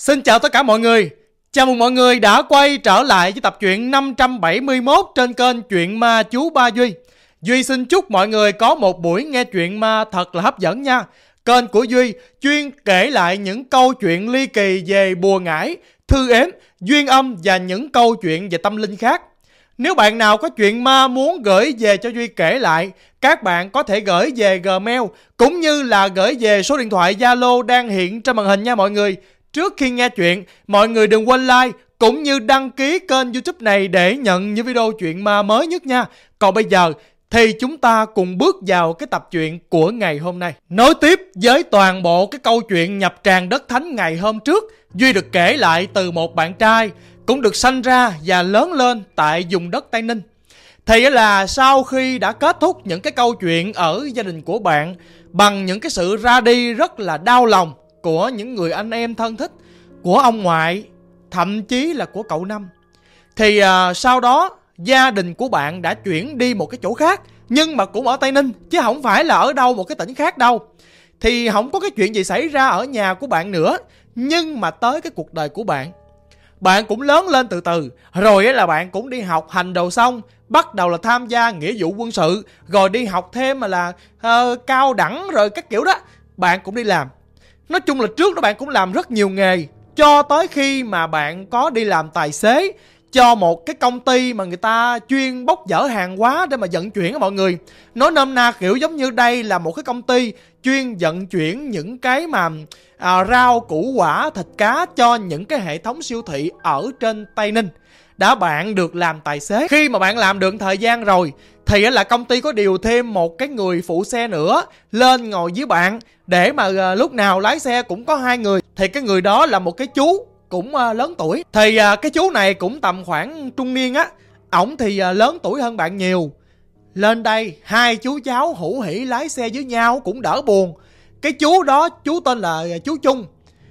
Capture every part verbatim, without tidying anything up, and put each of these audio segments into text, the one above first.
Xin chào tất cả mọi người. Chào mừng mọi người đã quay trở lại với tập truyện năm trăm bảy mươi mốt trên kênh Chuyện Ma Chú Ba Duy. Duy xin chúc mọi người có một buổi nghe chuyện ma thật là hấp dẫn nha. Kênh của Duy chuyên kể lại những câu chuyện ly kỳ về bùa ngải, thư ếm, duyên âm và những câu chuyện về tâm linh khác. Nếu bạn nào có chuyện ma muốn gửi về cho Duy kể lại, các bạn có thể gửi về Gmail cũng như là gửi về số điện thoại Zalo đang hiện trên màn hình nha mọi người. Trước khi nghe chuyện, mọi người đừng quên like cũng như đăng ký kênh YouTube này để nhận những video chuyện ma mới nhất nha. Còn bây giờ thì chúng ta cùng bước vào cái tập truyện của ngày hôm nay. Nối tiếp với toàn bộ cái câu chuyện nhập tràn đất thánh ngày hôm trước, Duy được kể lại từ một bạn trai cũng được sanh ra và lớn lên tại vùng đất Tây Ninh. Thì là sau khi đã kết thúc những cái câu chuyện ở gia đình của bạn bằng những cái sự ra đi rất là đau lòng của những người anh em thân thích, của ông ngoại, thậm chí là của cậu Năm, thì à, sau đó gia đình của bạn đã chuyển đi một cái chỗ khác, nhưng mà cũng ở Tây Ninh chứ không phải là ở đâu một cái tỉnh khác đâu. Thì không có cái chuyện gì xảy ra ở nhà của bạn nữa. Nhưng mà tới cái cuộc đời của bạn, bạn cũng lớn lên từ từ, rồi là bạn cũng đi học hành đồ xong, bắt đầu là tham gia nghĩa vụ quân sự, rồi đi học thêm mà là uh, cao đẳng rồi các kiểu đó. Bạn cũng đi làm. Nói chung là trước đó bạn cũng làm rất nhiều nghề, cho tới khi mà bạn có đi làm tài xế cho một cái công ty mà người ta chuyên bốc dỡ hàng hóa để mà vận chuyển á mọi người. Nói nôm na kiểu giống như đây là một cái công ty chuyên vận chuyển những cái mà à, rau, củ quả, thịt cá cho những cái hệ thống siêu thị ở trên Tây Ninh. Đã bạn được làm tài xế. Khi mà bạn làm được thời gian rồi thì là công ty có điều thêm một cái người phụ xe nữa lên ngồi với bạn, để mà uh, lúc nào lái xe cũng có hai người. Thì cái người đó là một cái chú cũng uh, lớn tuổi. Thì uh, cái chú này cũng tầm khoảng trung niên á. Ổng thì uh, lớn tuổi hơn bạn nhiều. Lên đây hai chú cháu hữu hỉ lái xe với nhau cũng đỡ buồn. Cái chú đó chú tên là uh, chú Trung.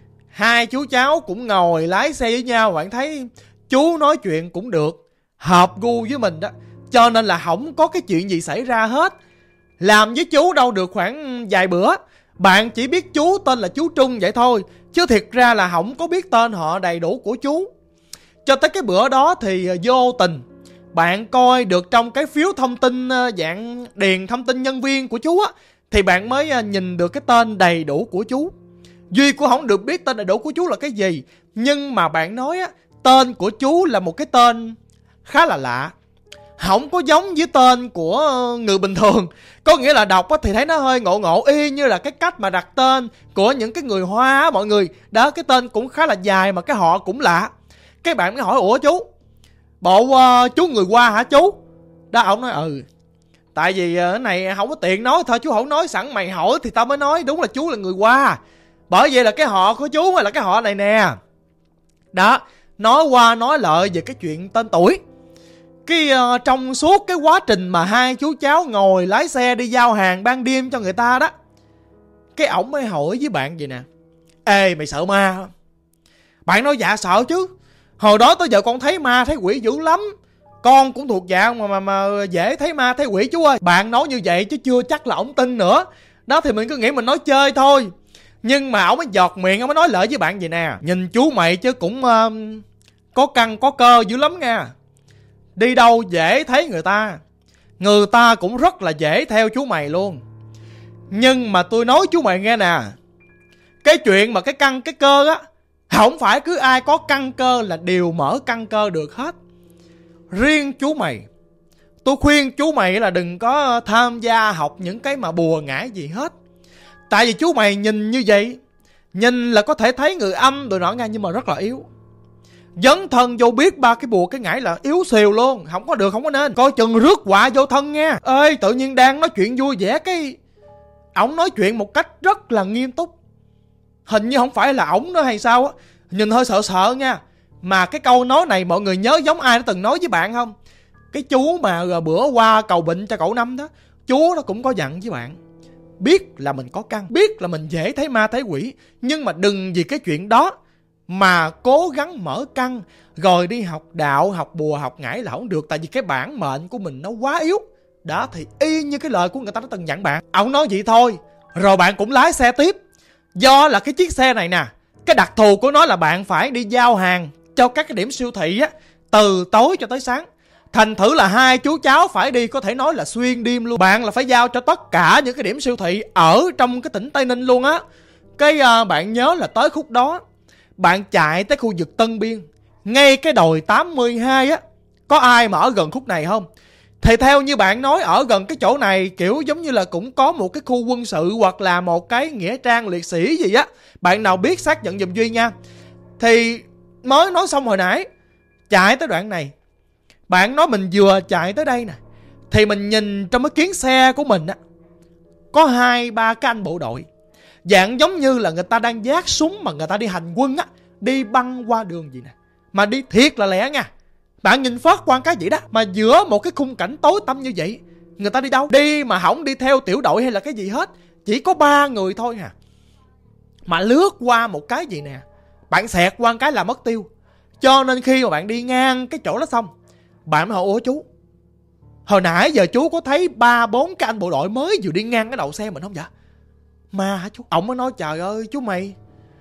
Hai chú cháu cũng ngồi lái xe với nhau. Bạn thấy chú nói chuyện cũng được, hợp gu với mình đó, cho nên là không có cái chuyện gì xảy ra hết. Làm với chú đâu được khoảng vài bữa, bạn chỉ biết chú tên là chú Trung vậy thôi, chứ thiệt ra là không có biết tên họ đầy đủ của chú. Cho tới cái bữa đó thì vô tình bạn coi được trong cái phiếu thông tin dạng điền thông tin nhân viên của chú á, thì bạn mới nhìn được cái tên đầy đủ của chú. Duy cũng không được biết tên đầy đủ của chú là cái gì, nhưng mà bạn nói á, tên của chú là một cái tên khá là lạ, không có giống với tên của người bình thường. Có nghĩa là đọc thì thấy nó hơi ngộ ngộ, y như là cái cách mà đặt tên của những cái người Hoa á mọi người. Đó, cái tên cũng khá là dài mà cái họ cũng lạ. Cái bạn mới hỏi, ủa chú, bộ uh, chú người Hoa hả chú? Đó, ổng nói ừ, tại vì cái này không có tiện nói, thôi chú không nói, sẵn mày hỏi thì tao mới nói đúng là chú là người Hoa. Bởi vậy là cái họ của chú là cái họ này nè. Đó, nói qua nói lại về cái chuyện tên tuổi. Cái uh, trong suốt cái quá trình mà hai chú cháu ngồi lái xe đi giao hàng ban đêm cho người ta đó, cái ổng mới hỏi với bạn vậy nè: ê, mày sợ ma không? Bạn nói dạ sợ chứ, hồi đó tới giờ con thấy ma thấy quỷ dữ lắm. Con cũng thuộc dạng mà, mà, mà dễ thấy ma thấy quỷ chú ơi. Bạn nói như vậy chứ chưa chắc là ổng tin nữa. Đó, thì mình cứ nghĩ mình nói chơi thôi. Nhưng mà ổng mới giọt miệng, ổng mới nói lợi với bạn vậy nè: nhìn chú mày chứ cũng uh, có căn có cơ dữ lắm nha. Đi đâu dễ thấy người ta, người ta cũng rất là dễ theo chú mày luôn. Nhưng mà tôi nói chú mày nghe nè, cái chuyện mà cái căn cái cơ á, không phải cứ ai có căn cơ là đều mở căn cơ được hết. Riêng chú mày, tôi khuyên chú mày là đừng có tham gia học những cái mà bùa ngải gì hết. Tại vì chú mày nhìn như vậy, nhìn là có thể thấy người âm rồi nọ nghe, nhưng mà rất là yếu. Dấn thân vô biết ba cái bùa cái ngải là yếu xìu luôn. Không có được, không có nên. Coi chừng rước họa vô thân nha. Ê, tự nhiên đang nói chuyện vui vẻ cái ổng nói chuyện một cách rất là nghiêm túc. Hình như không phải là ổng nữa hay sao á, nhìn hơi sợ sợ nha. Mà cái câu nói này mọi người nhớ giống ai đã từng nói với bạn không? Cái chú mà bữa qua cầu bệnh cho cậu Năm đó, chú nó cũng có dặn với bạn: biết là mình có căn, biết là mình dễ thấy ma thấy quỷ, nhưng mà đừng vì cái chuyện đó mà cố gắng mở căn rồi đi học đạo, học bùa, học ngải là không được. Tại vì cái bản mệnh của mình nó quá yếu. Đó, thì y như cái lời của người ta đã từng dặn bạn. Ông nói vậy thôi, rồi bạn cũng lái xe tiếp. Do là cái chiếc xe này nè, Cái đặc thù của nó là bạn phải đi giao hàng cho các cái điểm siêu thị á, từ tối cho tới sáng. Thành thử là hai chú cháu phải đi có thể nói là xuyên đêm luôn. Bạn là phải giao cho tất cả những cái điểm siêu thị ở trong cái tỉnh Tây Ninh luôn á. Cái uh, bạn nhớ là tới khúc đó bạn chạy tới khu vực Tân Biên, ngay cái đồi tám mươi hai á. Có ai mà ở gần khúc này không? Thì theo như bạn nói, ở gần cái chỗ này kiểu giống như là cũng có một cái khu quân sự hoặc là một cái nghĩa trang liệt sĩ gì á. Bạn nào biết xác nhận giùm Duy nha. Thì mới nói xong hồi nãy, chạy tới đoạn này, bạn nói mình vừa chạy tới đây nè, thì mình nhìn trong cái kiến xe của mình á, có hai ba cái anh bộ đội, dạng giống như là người ta đang vác súng mà người ta đi hành quân á, đi băng qua đường gì nè, mà đi thiệt là lẹ nha. Bạn nhìn phát quan cái gì đó, mà giữa một cái khung cảnh tối tăm như vậy, người ta đi đâu? Đi mà không đi theo tiểu đội hay là cái gì hết, chỉ có ba người thôi à. Mà lướt qua một cái gì nè, bạn xẹt qua cái là mất tiêu. Cho nên khi mà bạn đi ngang cái chỗ đó xong, bạn mới hỏi: ủa chú, hồi nãy giờ chú có thấy ba bốn cái anh bộ đội mới vừa đi ngang cái đầu xe mình không vậy? Ma hả chú? Ông mới nói: trời ơi chú mày,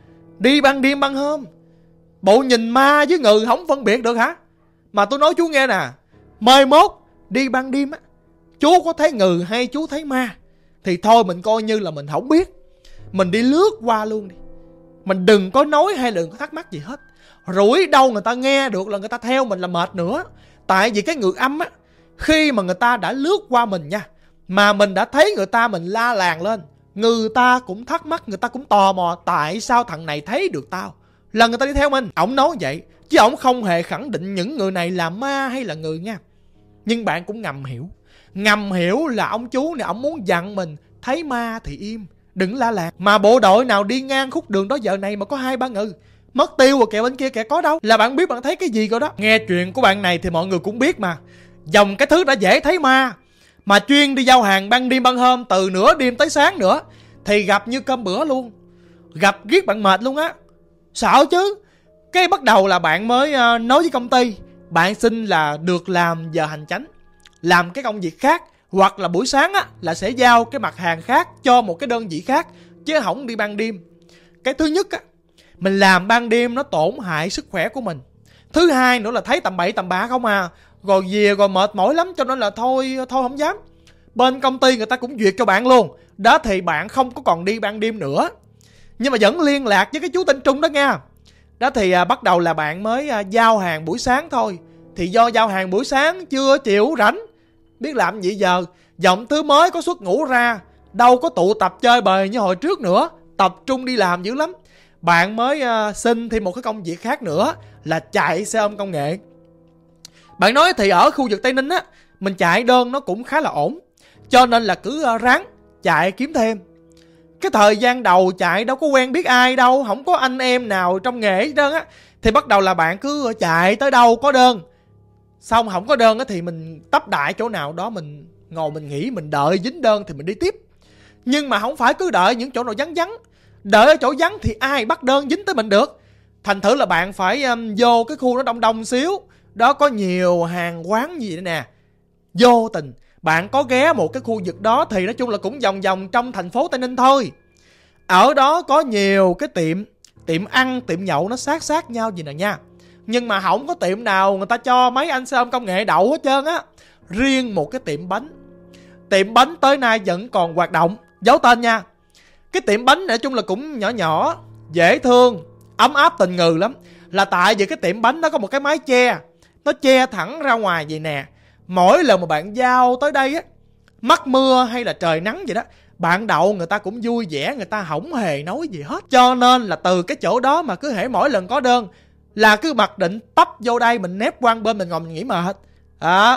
đi ban đêm ban hôm, bộ nhìn ma với ngừ không phân biệt được hả? Mà tôi nói chú nghe nè, mai mốt đi ban đêm á, chú có thấy ngừ hay chú thấy ma thì thôi mình coi như là mình không biết, mình đi lướt qua luôn đi, mình đừng có nói hay đừng có thắc mắc gì hết. Rủi đâu người ta nghe được là người ta theo mình là mệt nữa. Tại vì cái ngự âm á, khi mà người ta đã lướt qua mình nha, mà mình đã thấy người ta mình la làng lên, người ta cũng thắc mắc, người ta cũng tò mò tại sao thằng này thấy được tao, là người ta đi theo mình. Ổng nói vậy chứ ổng không hề khẳng định những người này là ma hay là người nha. Nhưng bạn cũng ngầm hiểu, ngầm hiểu là ông chú này ổng muốn dặn mình thấy ma thì im, đừng la làng. Mà bộ đội nào đi ngang khúc đường đó giờ này mà có hai ba ngừ, mất tiêu rồi kìa, bên kia kìa có đâu. Là bạn biết bạn thấy cái gì rồi đó. Nghe chuyện của bạn này thì mọi người cũng biết mà, dòng cái thứ đã dễ thấy ma, mà chuyên đi giao hàng ban đêm ban hôm, từ nửa đêm tới sáng nữa, thì gặp như cơm bữa luôn. Gặp riết bạn mệt luôn á, sợ chứ. Cái bắt đầu là bạn mới uh, nói với công ty, bạn xin là được làm giờ hành chánh, làm cái công việc khác, hoặc là buổi sáng á là sẽ giao cái mặt hàng khác cho một cái đơn vị khác, chứ không đi ban đêm. Cái thứ nhất á, mình làm ban đêm nó tổn hại sức khỏe của mình. Thứ hai nữa là thấy tầm bậy tầm bạ không à, rồi về rồi mệt mỏi lắm, cho nên là thôi thôi không dám. Bên công ty người ta cũng duyệt cho bạn luôn đó, thì bạn không có còn đi ban đêm nữa. Nhưng mà vẫn liên lạc với cái chú tên Trung đó nha. Đó thì à, bắt đầu là bạn mới à, giao hàng buổi sáng thôi. Thì do giao hàng buổi sáng, trưa chiều rảnh, biết làm gì giờ. Giọng thứ mới có suất ngủ ra, đâu có tụ tập chơi bời như hồi trước nữa, tập trung đi làm dữ lắm. Bạn mới uh, xin thêm một cái công việc khác nữa là chạy xe ôm công nghệ. Bạn nói thì ở khu vực Tây Ninh á, mình chạy đơn nó cũng khá là ổn, cho nên là cứ uh, ráng chạy kiếm thêm. Cái thời gian đầu chạy đâu có quen biết ai đâu, không có anh em nào trong nghề hết trơn á. Thì bắt đầu là bạn cứ chạy tới đâu có đơn, xong không có đơn á thì mình tấp đại chỗ nào đó, mình ngồi mình nghỉ, mình đợi dính đơn thì mình đi tiếp. Nhưng mà không phải cứ đợi những chỗ nào vắng vắng, đợi ở chỗ vắng thì ai bắt đơn dính tới mình được. Thành thử là bạn phải um, vô cái khu nó đông đông xíu, đó có nhiều hàng quán gì đó nè. Vô tình bạn có ghé một cái khu vực đó, thì nói chung là cũng vòng vòng trong thành phố Tây Ninh thôi. Ở đó có nhiều cái tiệm, tiệm ăn, tiệm nhậu nó sát sát nhau gì nè nha. Nhưng mà không có tiệm nào người ta cho mấy anh xe ôm công nghệ đậu hết trơn á. Riêng một cái tiệm bánh, tiệm bánh tới nay vẫn còn hoạt động, giấu tên nha. Cái tiệm bánh nói chung là cũng nhỏ nhỏ, dễ thương, ấm áp tình người lắm. Là tại vì cái tiệm bánh nó có một cái mái che, nó che thẳng ra ngoài vậy nè. Mỗi lần mà bạn giao tới đây á, mắc mưa hay là trời nắng vậy đó, bạn đậu người ta cũng vui vẻ, người ta không hề nói gì hết. Cho nên là từ cái chỗ đó mà cứ hễ mỗi lần có đơn là cứ mặc định tấp vô đây, mình nép qua bên mình ngồi mình nghỉ mệt. Đó,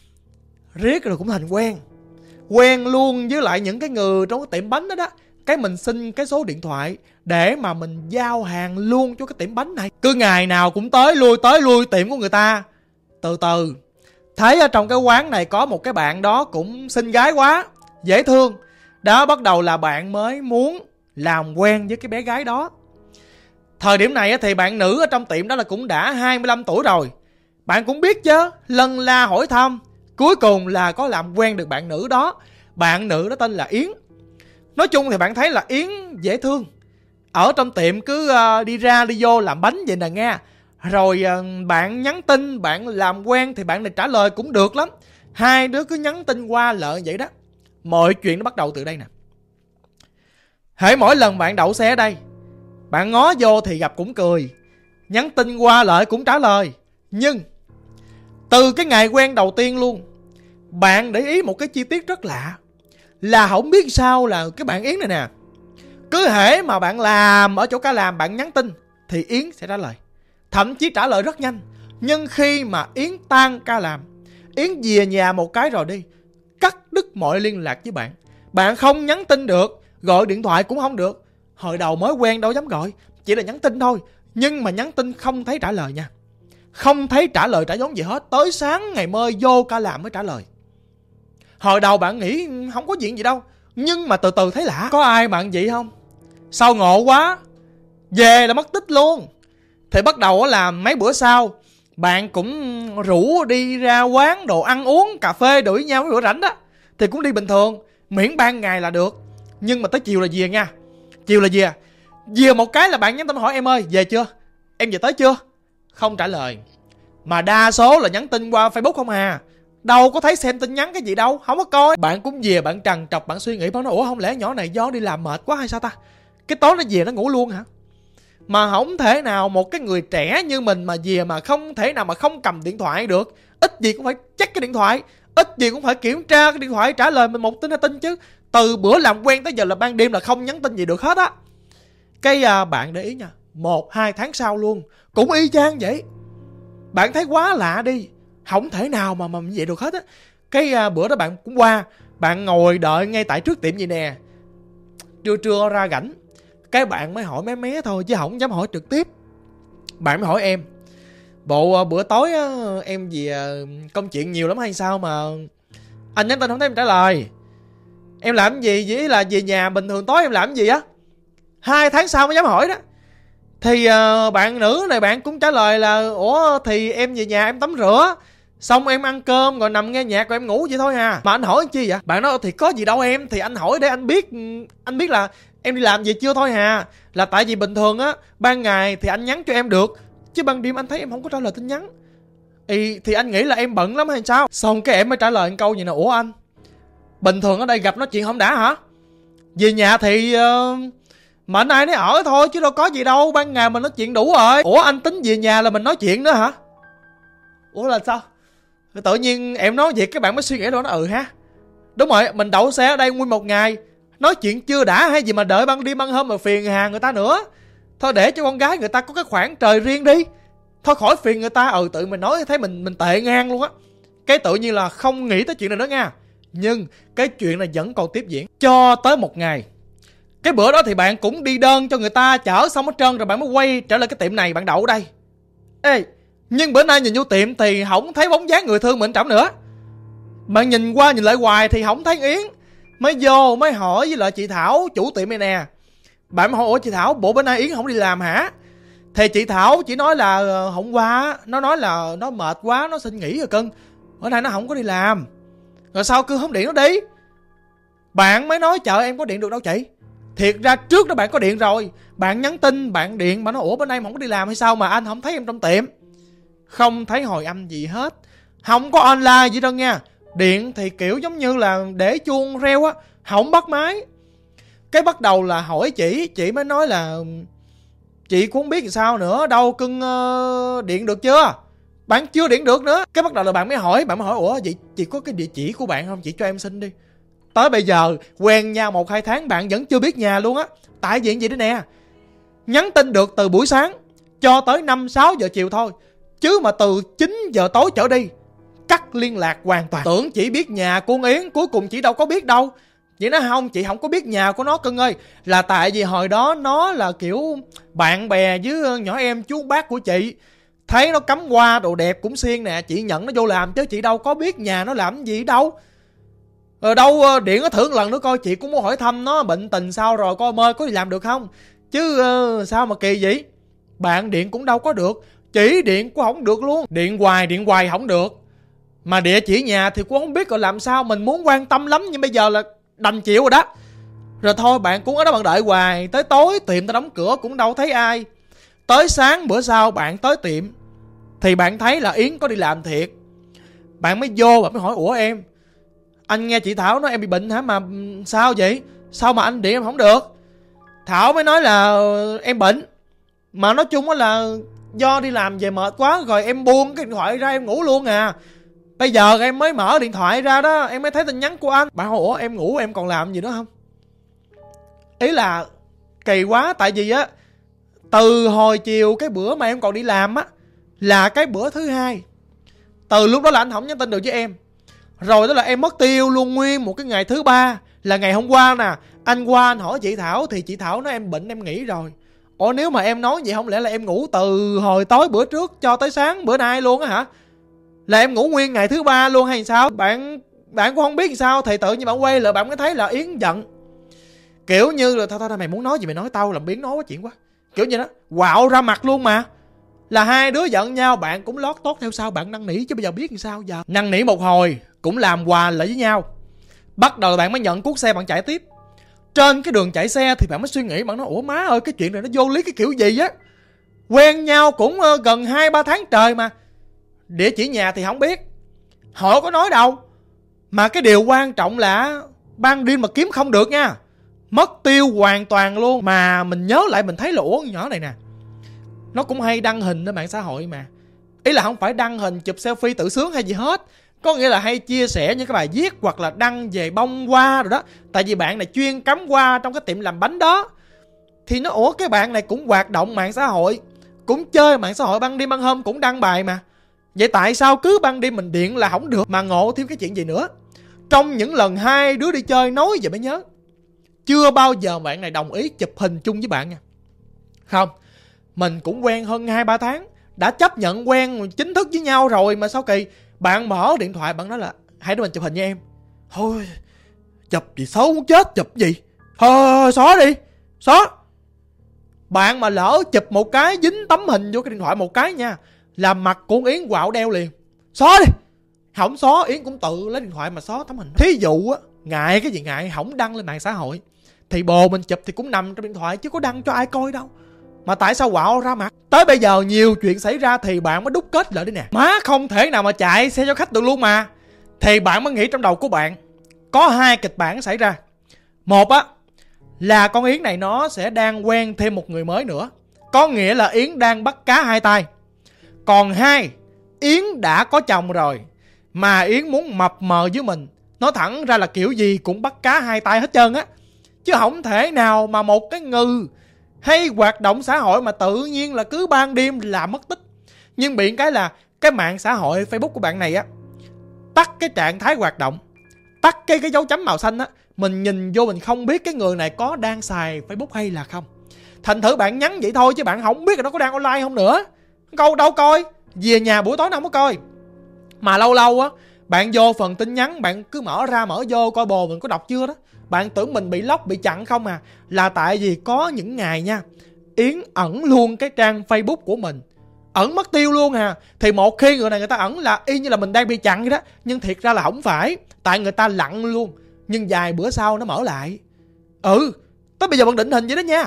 riết rồi cũng thành quen. Quen luôn với lại những cái người trong cái tiệm bánh đó đó. Cái mình xin cái số điện thoại để mà mình giao hàng luôn cho cái tiệm bánh này. Cứ ngày nào cũng tới lui tới lui tiệm của người ta. Từ từ thấy ở trong cái quán này có một cái bạn đó cũng xinh gái quá, dễ thương. Đó, bắt đầu là bạn mới muốn làm quen với cái bé gái đó. Thời điểm này thì bạn nữ ở trong tiệm đó là cũng đã hai mươi lăm tuổi rồi. Bạn cũng biết chứ, lần la hỏi thăm, cuối cùng là có làm quen được bạn nữ đó. Bạn nữ đó tên là Yến. Nói chung thì bạn thấy là Yến dễ thương, ở trong tiệm cứ uh, đi ra đi vô làm bánh vậy nè nghe. Rồi uh, bạn nhắn tin, bạn làm quen thì bạn này trả lời cũng được lắm. Hai đứa cứ nhắn tin qua lại vậy đó. Mọi chuyện nó bắt đầu từ đây nè. Hễ mỗi lần bạn đậu xe ở đây, bạn ngó vô thì gặp cũng cười, nhắn tin qua lại cũng trả lời. Nhưng từ cái ngày quen đầu tiên luôn, bạn để ý một cái chi tiết rất lạ. Là không biết sao là cái bạn Yến này nè, cứ hễ mà bạn làm ở chỗ cả làm, bạn nhắn tin thì Yến sẽ trả lời, thậm chí trả lời rất nhanh. Nhưng khi mà Yến tan ca làm, Yến về nhà một cái rồi đi, cắt đứt mọi liên lạc với bạn. Bạn không nhắn tin được, gọi điện thoại cũng không được. Hồi đầu mới quen đâu dám gọi, chỉ là nhắn tin thôi. Nhưng mà nhắn tin không thấy trả lời nha, không thấy trả lời trả giống gì hết. Tới sáng ngày mới vô ca làm mới trả lời. Hồi đầu bạn nghĩ không có chuyện gì đâu, nhưng mà từ từ thấy lạ. Có ai bạn vậy không? Sao ngộ quá, về là mất tích luôn. Thì bắt đầu là mấy bữa sau, bạn cũng rủ đi ra quán đồ ăn uống, cà phê đuổi nhau mấy bữa rảnh đó. Thì cũng đi bình thường, miễn ban ngày là được. Nhưng mà tới chiều là về nha. Chiều là về. Về một cái là bạn nhắn tin hỏi em ơi về chưa, em về tới chưa. Không trả lời. Mà đa số là nhắn tin qua Facebook không à, đâu có thấy xem tin nhắn cái gì đâu, không có coi. Bạn cũng về, bạn trằn trọc, bạn suy nghĩ, bạn nói ủa không lẽ nhỏ này do đi làm mệt quá hay sao ta, cái tối nó về nó ngủ luôn hả. Mà không thể nào một cái người trẻ như mình mà về mà không thể nào mà không cầm điện thoại được. Ít gì cũng phải check cái điện thoại, ít gì cũng phải kiểm tra cái điện thoại, trả lời mình một tin hay tin chứ. Từ bữa làm quen tới giờ là ban đêm là không nhắn tin gì được hết á. Cái à, bạn để ý nha, một hai tháng sau luôn cũng y chang vậy. Bạn thấy quá lạ đi, không thể nào mà mà vậy được hết á. Cái à, bữa đó bạn cũng qua, bạn ngồi đợi ngay tại trước tiệm gì nè, trưa trưa ra rảnh, cái bạn mới hỏi mé mé thôi chứ không dám hỏi trực tiếp. Bạn mới hỏi em, bộ à, bữa tối á, em vì à, công chuyện nhiều lắm hay sao mà anh nhắn tin không thấy em trả lời, em làm gì vậy, là về nhà bình thường tối em làm gì á. Hai tháng sau mới dám hỏi đó. Thì uh, bạn nữ này bạn cũng trả lời là ủa thì em về nhà em tắm rửa, xong em ăn cơm rồi nằm nghe nhạc rồi em ngủ vậy thôi à. Mà anh hỏi chi vậy? Bạn nói thì có gì đâu em, thì anh hỏi để anh biết, anh biết là em đi làm về chưa thôi à. Là tại vì bình thường á, ban ngày thì anh nhắn cho em được, chứ ban đêm anh thấy em không có trả lời tin nhắn. Thì, thì anh nghĩ là em bận lắm hay sao. Xong cái em mới trả lời một câu gì nè, ủa anh, bình thường ở đây gặp nói chuyện không đã hả? Về nhà thì uh, mà anh ai nấy ở thôi chứ đâu có gì đâu, ban ngày mình nói chuyện đủ rồi. Ủa anh tính về nhà là mình nói chuyện nữa hả? Ủa là sao? Tự nhiên em nói vậy các bạn mới suy nghĩ đó, nó ừ ha, đúng rồi, mình đậu xe ở đây nguyên một ngày, nói chuyện chưa đã hay gì mà đợi ban đêm ban hôm mà phiền hà người ta nữa. Thôi để cho con gái người ta có cái khoảng trời riêng đi, thôi khỏi phiền người ta. Ừ tự mình nói thấy mình mình tệ ngang luôn á. Cái tự nhiên là không nghĩ tới chuyện này nữa nha. Nhưng cái chuyện này vẫn còn tiếp diễn cho tới một ngày. Cái bữa đó thì bạn cũng đi đơn cho người ta chở xong hết trơn rồi, bạn mới quay trở lại cái tiệm này bạn đậu ở đây. Ê, nhưng bữa nay nhìn vô tiệm thì không thấy bóng dáng người thương mình trỏng nữa. Bạn nhìn qua nhìn lại hoài thì không thấy Yến. Mới vô mới hỏi với lại chị Thảo chủ tiệm này nè. Bạn mới hỏi ủa chị Thảo, bộ bữa nay Yến không đi làm hả? Thì chị Thảo chỉ nói là hôm qua nó nói là nó mệt quá, nó xin nghỉ rồi cưng, bữa nay nó không có đi làm. Rồi sao cứ không điện nó đi? Bạn mới nói chợ em có điện được đâu chị. Thiệt ra trước đó bạn có điện rồi, bạn nhắn tin bạn điện, bạn nói ủa bữa nay em không có đi làm hay sao mà anh không thấy em trong tiệm. Không thấy hồi âm gì hết, không có online gì đâu nha. Điện thì kiểu giống như là để chuông reo á, không bắt máy. Cái bắt đầu là hỏi chị, chị mới nói là chị cũng không biết làm sao nữa, đâu cưng uh, điện được chưa? Bạn chưa điện được nữa. Cái bắt đầu là bạn mới hỏi, bạn mới hỏi ủa vậy chị có cái địa chỉ của bạn không, chị cho em xin đi. Tới bây giờ quen nhau một hai tháng bạn vẫn chưa biết nhà luôn á. Tại vì vậy đó nè, nhắn tin được từ buổi sáng cho tới năm sáu giờ chiều thôi, chứ mà từ chín giờ tối trở đi cắt liên lạc hoàn toàn. Tưởng chỉ biết nhà của Yến, cuối cùng chị đâu có biết đâu. Vậy nó không, chị không có biết nhà của nó cưng ơi. Là tại vì hồi đó nó là kiểu bạn bè với nhỏ em chú bác của chị, thấy nó cắm hoa đồ đẹp cũng xiên nè, chị nhận nó vô làm chứ chị đâu có biết nhà nó làm gì đâu. Rồi đâu điện nó thử lần nữa coi, chị cũng muốn hỏi thăm nó bệnh tình sao rồi, coi mơi có đi làm được không. Chứ uh, sao mà kỳ vậy. Bạn điện cũng đâu có được, chỉ điện cũng không được luôn. Điện hoài điện hoài không được. Mà địa chỉ nhà thì cũng không biết rồi làm sao. Mình muốn quan tâm lắm nhưng bây giờ là đành chịu rồi đó. Rồi thôi bạn cũng ở đó bạn đợi hoài. Tới tối tiệm ta đóng cửa cũng đâu thấy ai. Tới sáng bữa sau bạn tới tiệm thì bạn thấy là Yến có đi làm thiệt. Bạn mới vô bạn mới hỏi ủa em, anh nghe chị Thảo nói em bị bệnh hả mà sao vậy? Sao mà anh điện em không được? Thảo mới nói là em bệnh. Mà nói chung là do đi làm về mệt quá rồi em buông cái điện thoại ra em ngủ luôn à. Bây giờ em mới mở điện thoại ra đó em mới thấy tin nhắn của anh. Bạn hỏi ủa em ngủ em còn làm gì nữa không? Ý là kỳ quá. Tại vì á từ hồi chiều cái bữa mà em còn đi làm á là cái bữa thứ hai. Từ lúc đó là anh không nhắn tin được với em. Rồi đó là em mất tiêu luôn nguyên một cái ngày thứ ba. Là ngày hôm qua nè. Anh qua anh hỏi chị Thảo thì chị Thảo nói em bệnh em nghỉ rồi. Ủa nếu mà em nói vậy không lẽ là em ngủ từ hồi tối bữa trước cho tới sáng bữa nay luôn á hả? Là em ngủ nguyên ngày thứ ba luôn hay sao? Bạn bạn cũng không biết sao. Thì tự nhiên bạn quay lại bạn mới thấy là Yến giận. Kiểu như là thôi thôi mày muốn nói gì mày nói, tao làm biến nói quá chuyện quá. Kiểu như đó quạo ra mặt luôn mà. Là hai đứa giận nhau bạn cũng lót tốt theo sau bạn năn nỉ chứ bây giờ biết làm sao giờ. Năn nỉ một hồi cũng làm hòa lại với nhau. Bắt đầu bạn mới nhận cuốc xe bạn chạy tiếp. Trên cái đường chạy xe thì bạn mới suy nghĩ bạn nói ủa má ơi cái chuyện này nó vô lý cái kiểu gì á. Quen nhau cũng gần hai ba tháng trời mà. Địa chỉ nhà thì không biết. Họ có nói đâu. Mà cái điều quan trọng là ban đêm mà kiếm không được nha. Mất tiêu hoàn toàn luôn. Mà mình nhớ lại mình thấy là ủa nhỏ này nè nó cũng hay đăng hình lên mạng xã hội mà. Ý là không phải đăng hình chụp selfie tự sướng hay gì hết. Có nghĩa là hay chia sẻ những cái bài viết hoặc là đăng về bông hoa rồi đó. Tại vì bạn này chuyên cắm hoa trong cái tiệm làm bánh đó. Thì nó ủa cái bạn này cũng hoạt động mạng xã hội, cũng chơi mạng xã hội ban đêm ban hôm cũng đăng bài mà. Vậy tại sao cứ ban đêm mình điện là không được? Mà ngộ thêm cái chuyện gì nữa. Trong những lần hai đứa đi chơi nói vậy mới nhớ. Chưa bao giờ bạn này đồng ý chụp hình chung với bạn nha. Không. Mình cũng quen hơn hai ba tháng. Đã chấp nhận quen chính thức với nhau rồi mà sao kỳ. Bạn mở điện thoại bạn nói là hãy để mình chụp hình với em. Thôi chụp gì xấu muốn chết chụp gì. Thôi xóa đi. Xóa. Bạn mà lỡ chụp một cái dính tấm hình vô cái điện thoại một cái nha là mặt của Yến quạo đeo liền. Xóa đi. Không xóa Yến cũng tự lấy điện thoại mà xóa tấm hình. Thí dụ á, ngại cái gì ngại không đăng lên mạng xã hội. Thì bồ mình chụp thì cũng nằm trong điện thoại chứ có đăng cho ai coi đâu. Mà tại sao quạo ra mặt? Tới bây giờ nhiều chuyện xảy ra thì bạn mới đúc kết lại đấy nè. Má không thể nào mà chạy xe cho khách được luôn mà. Thì bạn mới nghĩ trong đầu của bạn có hai kịch bản xảy ra. Một á là con Yến này nó sẽ đang quen thêm một người mới nữa. Có nghĩa là Yến đang bắt cá hai tay. Còn hai, Yến đã có chồng rồi mà Yến muốn mập mờ với mình. Nói thẳng ra là kiểu gì cũng bắt cá hai tay hết trơn á. Chứ không thể nào mà một cái ngừ hay hoạt động xã hội mà tự nhiên là cứ ban đêm là mất tích. Nhưng bị cái là cái mạng xã hội Facebook của bạn này á tắt cái trạng thái hoạt động, tắt cái cái dấu chấm màu xanh á. Mình nhìn vô mình không biết cái người này có đang xài Facebook hay là không. Thành thử bạn nhắn vậy thôi chứ bạn không biết là nó có đang online không nữa. Câu đâu coi. Về nhà buổi tối nó không có coi. Mà lâu lâu á bạn vô phần tin nhắn bạn cứ mở ra mở vô coi bồ mình có đọc chưa đó. Bạn tưởng mình bị lóc bị chặn không à. Là tại vì có những ngày nha Yến ẩn luôn cái trang Facebook của mình. Ẩn mất tiêu luôn à. Thì một khi người này người ta ẩn là y như là mình đang bị chặn vậy đó. Nhưng thiệt ra là không phải. Tại người ta lặn luôn. Nhưng vài bữa sau nó mở lại. Ừ. Tới bây giờ bạn định hình vậy đó nha.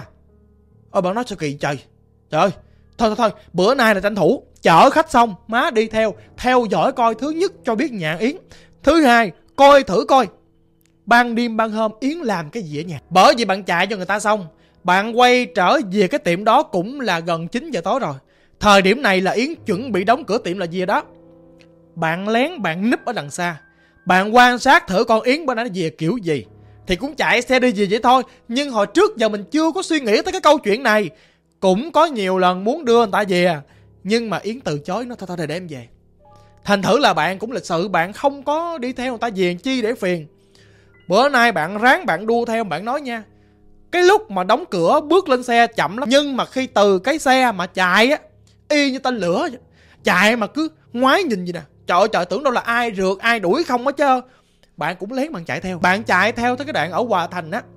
Ôi bạn nói sao kỳ trời. Trời ơi. Thôi thôi thôi. Bữa nay là tranh thủ. Chở khách xong. Má đi theo. Theo dõi coi thứ nhất cho biết nhà Yến. Thứ hai. Coi thử coi ban đêm ban hôm Yến làm cái gì ở nhà. Bởi vì bạn chạy cho người ta xong bạn quay trở về cái tiệm đó cũng là gần chín giờ tối rồi. Thời điểm này là Yến chuẩn bị đóng cửa tiệm là gì đó. Bạn lén bạn núp ở đằng xa. Bạn quan sát thử con Yến bên đó về kiểu gì. Thì cũng chạy xe đi về vậy thôi. Nhưng hồi trước giờ mình chưa có suy nghĩ tới cái câu chuyện này. Cũng có nhiều lần muốn đưa người ta về nhưng mà Yến từ chối. Nó thôi thôi để em về. Thành thử là bạn cũng lịch sự. Bạn không có đi theo người ta về chi để phiền. Bữa nay bạn ráng bạn đua theo bạn nói nha. Cái lúc mà đóng cửa bước lên xe chậm lắm. Nhưng mà khi từ cái xe mà chạy á y như tên lửa. Chạy mà cứ ngoái nhìn gì nè. Trời ơi trời tưởng đâu là ai rượt ai đuổi không hết trơn. Bạn cũng lén bạn chạy theo. Bạn chạy theo tới cái đoạn ở Hòa Thành á.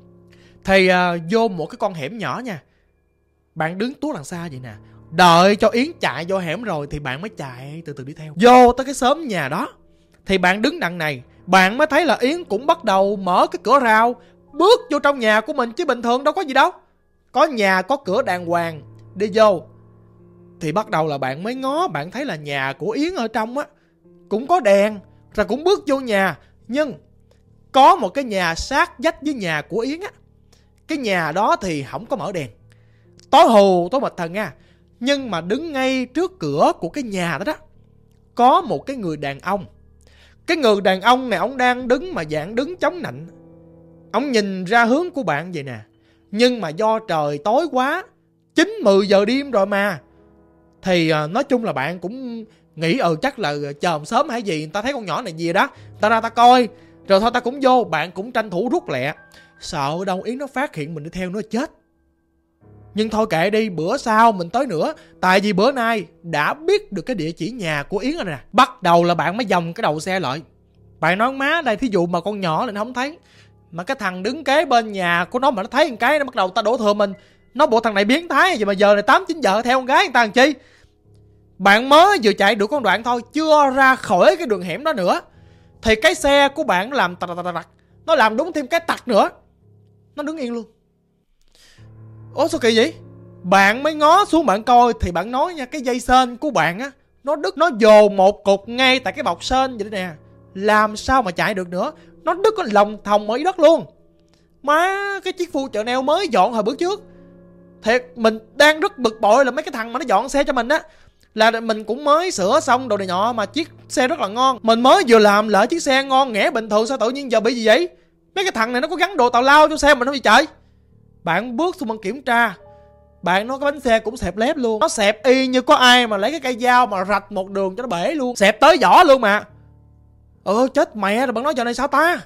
Thì uh, vô một cái con hẻm nhỏ nha. Bạn đứng tuốt đằng xa vậy nè. Đợi cho Yến chạy vô hẻm rồi thì bạn mới chạy từ từ đi theo. Vô tới cái xóm nhà đó. Thì bạn đứng đằng này. Bạn mới thấy là Yến cũng bắt đầu mở cái cửa rào. bước vô trong nhà của mình chứ bình thường đâu có gì đâu. Có nhà có cửa đàng hoàng, đi vô. Thì bắt đầu là bạn mới ngó, bạn thấy là nhà của Yến ở trong á cũng có đèn, rồi cũng bước vô nhà. Nhưng có một cái nhà sát vách với nhà của Yến á, cái nhà đó thì không có mở đèn, tối hù tối mịt thần nha. Nhưng mà đứng ngay trước cửa của cái nhà đó đó, có một cái người đàn ông. Cái người đàn ông này ông đang đứng mà dạng đứng chống nạnh. Ông nhìn ra hướng của bạn vậy nè. Nhưng mà do trời tối quá, chín mười giờ đêm rồi mà, thì nói chung là bạn cũng nghĩ ừ chắc là chờ sớm hay gì, người ta thấy con nhỏ này gì đó, ta ra ta coi, rồi thôi ta cũng vô. Bạn cũng tranh thủ rút lẹ, sợ đâu Yến nó phát hiện mình đi theo nó chết. Nhưng thôi kệ đi, bữa sau mình tới nữa. Tại vì bữa nay đã biết được cái địa chỉ nhà của Yến rồi nè. Bắt đầu là bạn mới vòng cái đầu xe lại. Bạn nói má đây, thí dụ mà con nhỏ này nó không thấy, mà cái thằng đứng kế bên nhà của nó mà nó thấy một cái, nó bắt đầu ta đổ thừa mình. Nó bộ thằng này biến thái gì mà giờ này tám chín giờ theo con gái người ta làm chi. Bạn mới vừa chạy được con đoạn thôi, chưa ra khỏi cái đường hẻm đó nữa, thì cái xe của bạn nó làm tạch tạch tạch, nó làm đúng thêm cái tạch nữa, nó đứng yên luôn. Ủa sao kỳ vậy? Bạn mới ngó xuống bạn coi, thì bạn nói nha, cái dây sên của bạn á, nó đứt, nó dồn một cục ngay tại cái bọc sên vậy nè. Làm sao mà chạy được nữa, nó đứt có lòng thòng ở dưới đất luôn. Má, cái chiếc phu chợ neo mới dọn hồi bữa trước. Thiệt, mình đang rất bực bội là mấy cái thằng mà nó dọn xe cho mình á, là mình cũng mới sửa xong đồ này nhỏ mà chiếc xe rất là ngon. Mình mới vừa làm lỡ chiếc xe ngon nghẽ bình thường, sao tự nhiên giờ bị gì vậy? Mấy cái thằng này nó có gắn đồ tào lao cho xe mình không vậy trời? Bạn bước xuống bạn kiểm tra, bạn nói cái bánh xe cũng xẹp lép luôn. Nó xẹp y như có ai mà lấy cái cây dao mà rạch một đường cho nó bể luôn, xẹp tới vỏ luôn mà. Ừ chết mẹ rồi, bạn nói giờ này sao ta?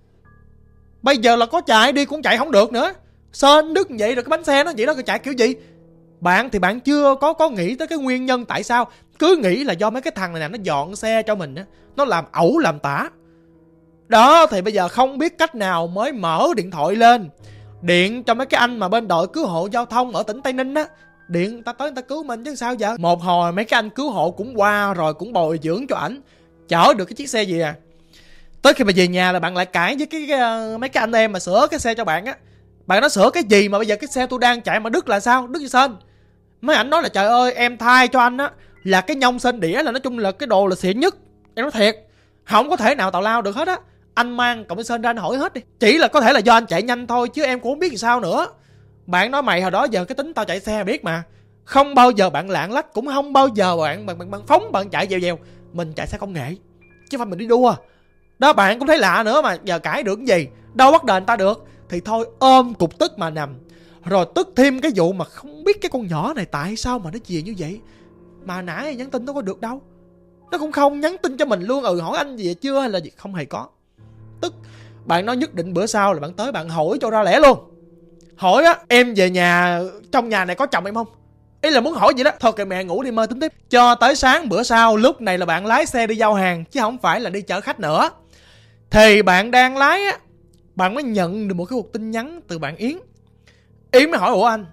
Bây giờ là có chạy đi cũng chạy không được nữa. Sên đứt vậy rồi cái bánh xe nó vậy đó, chạy kiểu gì? Bạn thì bạn chưa có có nghĩ tới cái nguyên nhân tại sao. Cứ nghĩ là do mấy cái thằng này nè, nó dọn xe cho mình á, nó làm ẩu làm tả. Đó thì bây giờ không biết cách nào mới mở điện thoại lên, điện cho mấy cái anh mà bên đội cứu hộ giao thông ở tỉnh Tây Ninh á, điện ta tới người ta cứu mình chứ sao giờ. Một hồi mấy cái anh cứu hộ cũng qua rồi, cũng bồi dưỡng cho ảnh chở được cái chiếc xe gì à. Tới khi mà về nhà là bạn lại cãi với cái, cái mấy cái anh em mà sửa cái xe cho bạn á. Bạn nói sửa cái gì mà bây giờ cái xe tôi đang chạy mà đứt là sao, đứt như sên. Mấy ảnh nói là trời ơi em thay cho anh á là cái nhông sên đĩa, là nói chung là cái đồ là xịn nhất. Em nói thiệt, không có thể nào tào lao được hết á. Anh mang cộng sên ra anh hỏi hết đi. Chỉ là có thể là do anh chạy nhanh thôi, chứ em cũng không biết làm sao nữa. Bạn nói mày hồi đó giờ cái tính tao chạy xe biết mà, không bao giờ bạn lạng lách, cũng không bao giờ bạn bạn, bạn, bạn phóng bạn chạy dèo dèo. Mình chạy xe công nghệ chứ phải mình đi đua. Đó bạn cũng thấy lạ nữa, mà giờ cãi được cái gì, đâu bắt đền ta được. Thì thôi ôm cục tức mà nằm. Rồi tức thêm cái vụ mà không biết cái con nhỏ này tại sao mà nó chìa như vậy. Mà nãy nhắn tin nó có được đâu, nó cũng không nhắn tin cho mình luôn. Ừ hỏi anh gì chưa hay là gì, không hề có. Tức bạn nói nhất định bữa sau là bạn tới bạn hỏi cho ra lẽ luôn. Hỏi á, em về nhà, trong nhà này có chồng em không? Ý là muốn hỏi vậy đó. Thôi kệ mẹ ngủ đi mơ tính tiếp. Cho tới sáng bữa sau, lúc này là bạn lái xe đi giao hàng chứ không phải là đi chở khách nữa. Thì bạn đang lái á, bạn mới nhận được một cái cuộc tin nhắn từ bạn Yến. Yến mới hỏi ủa anh,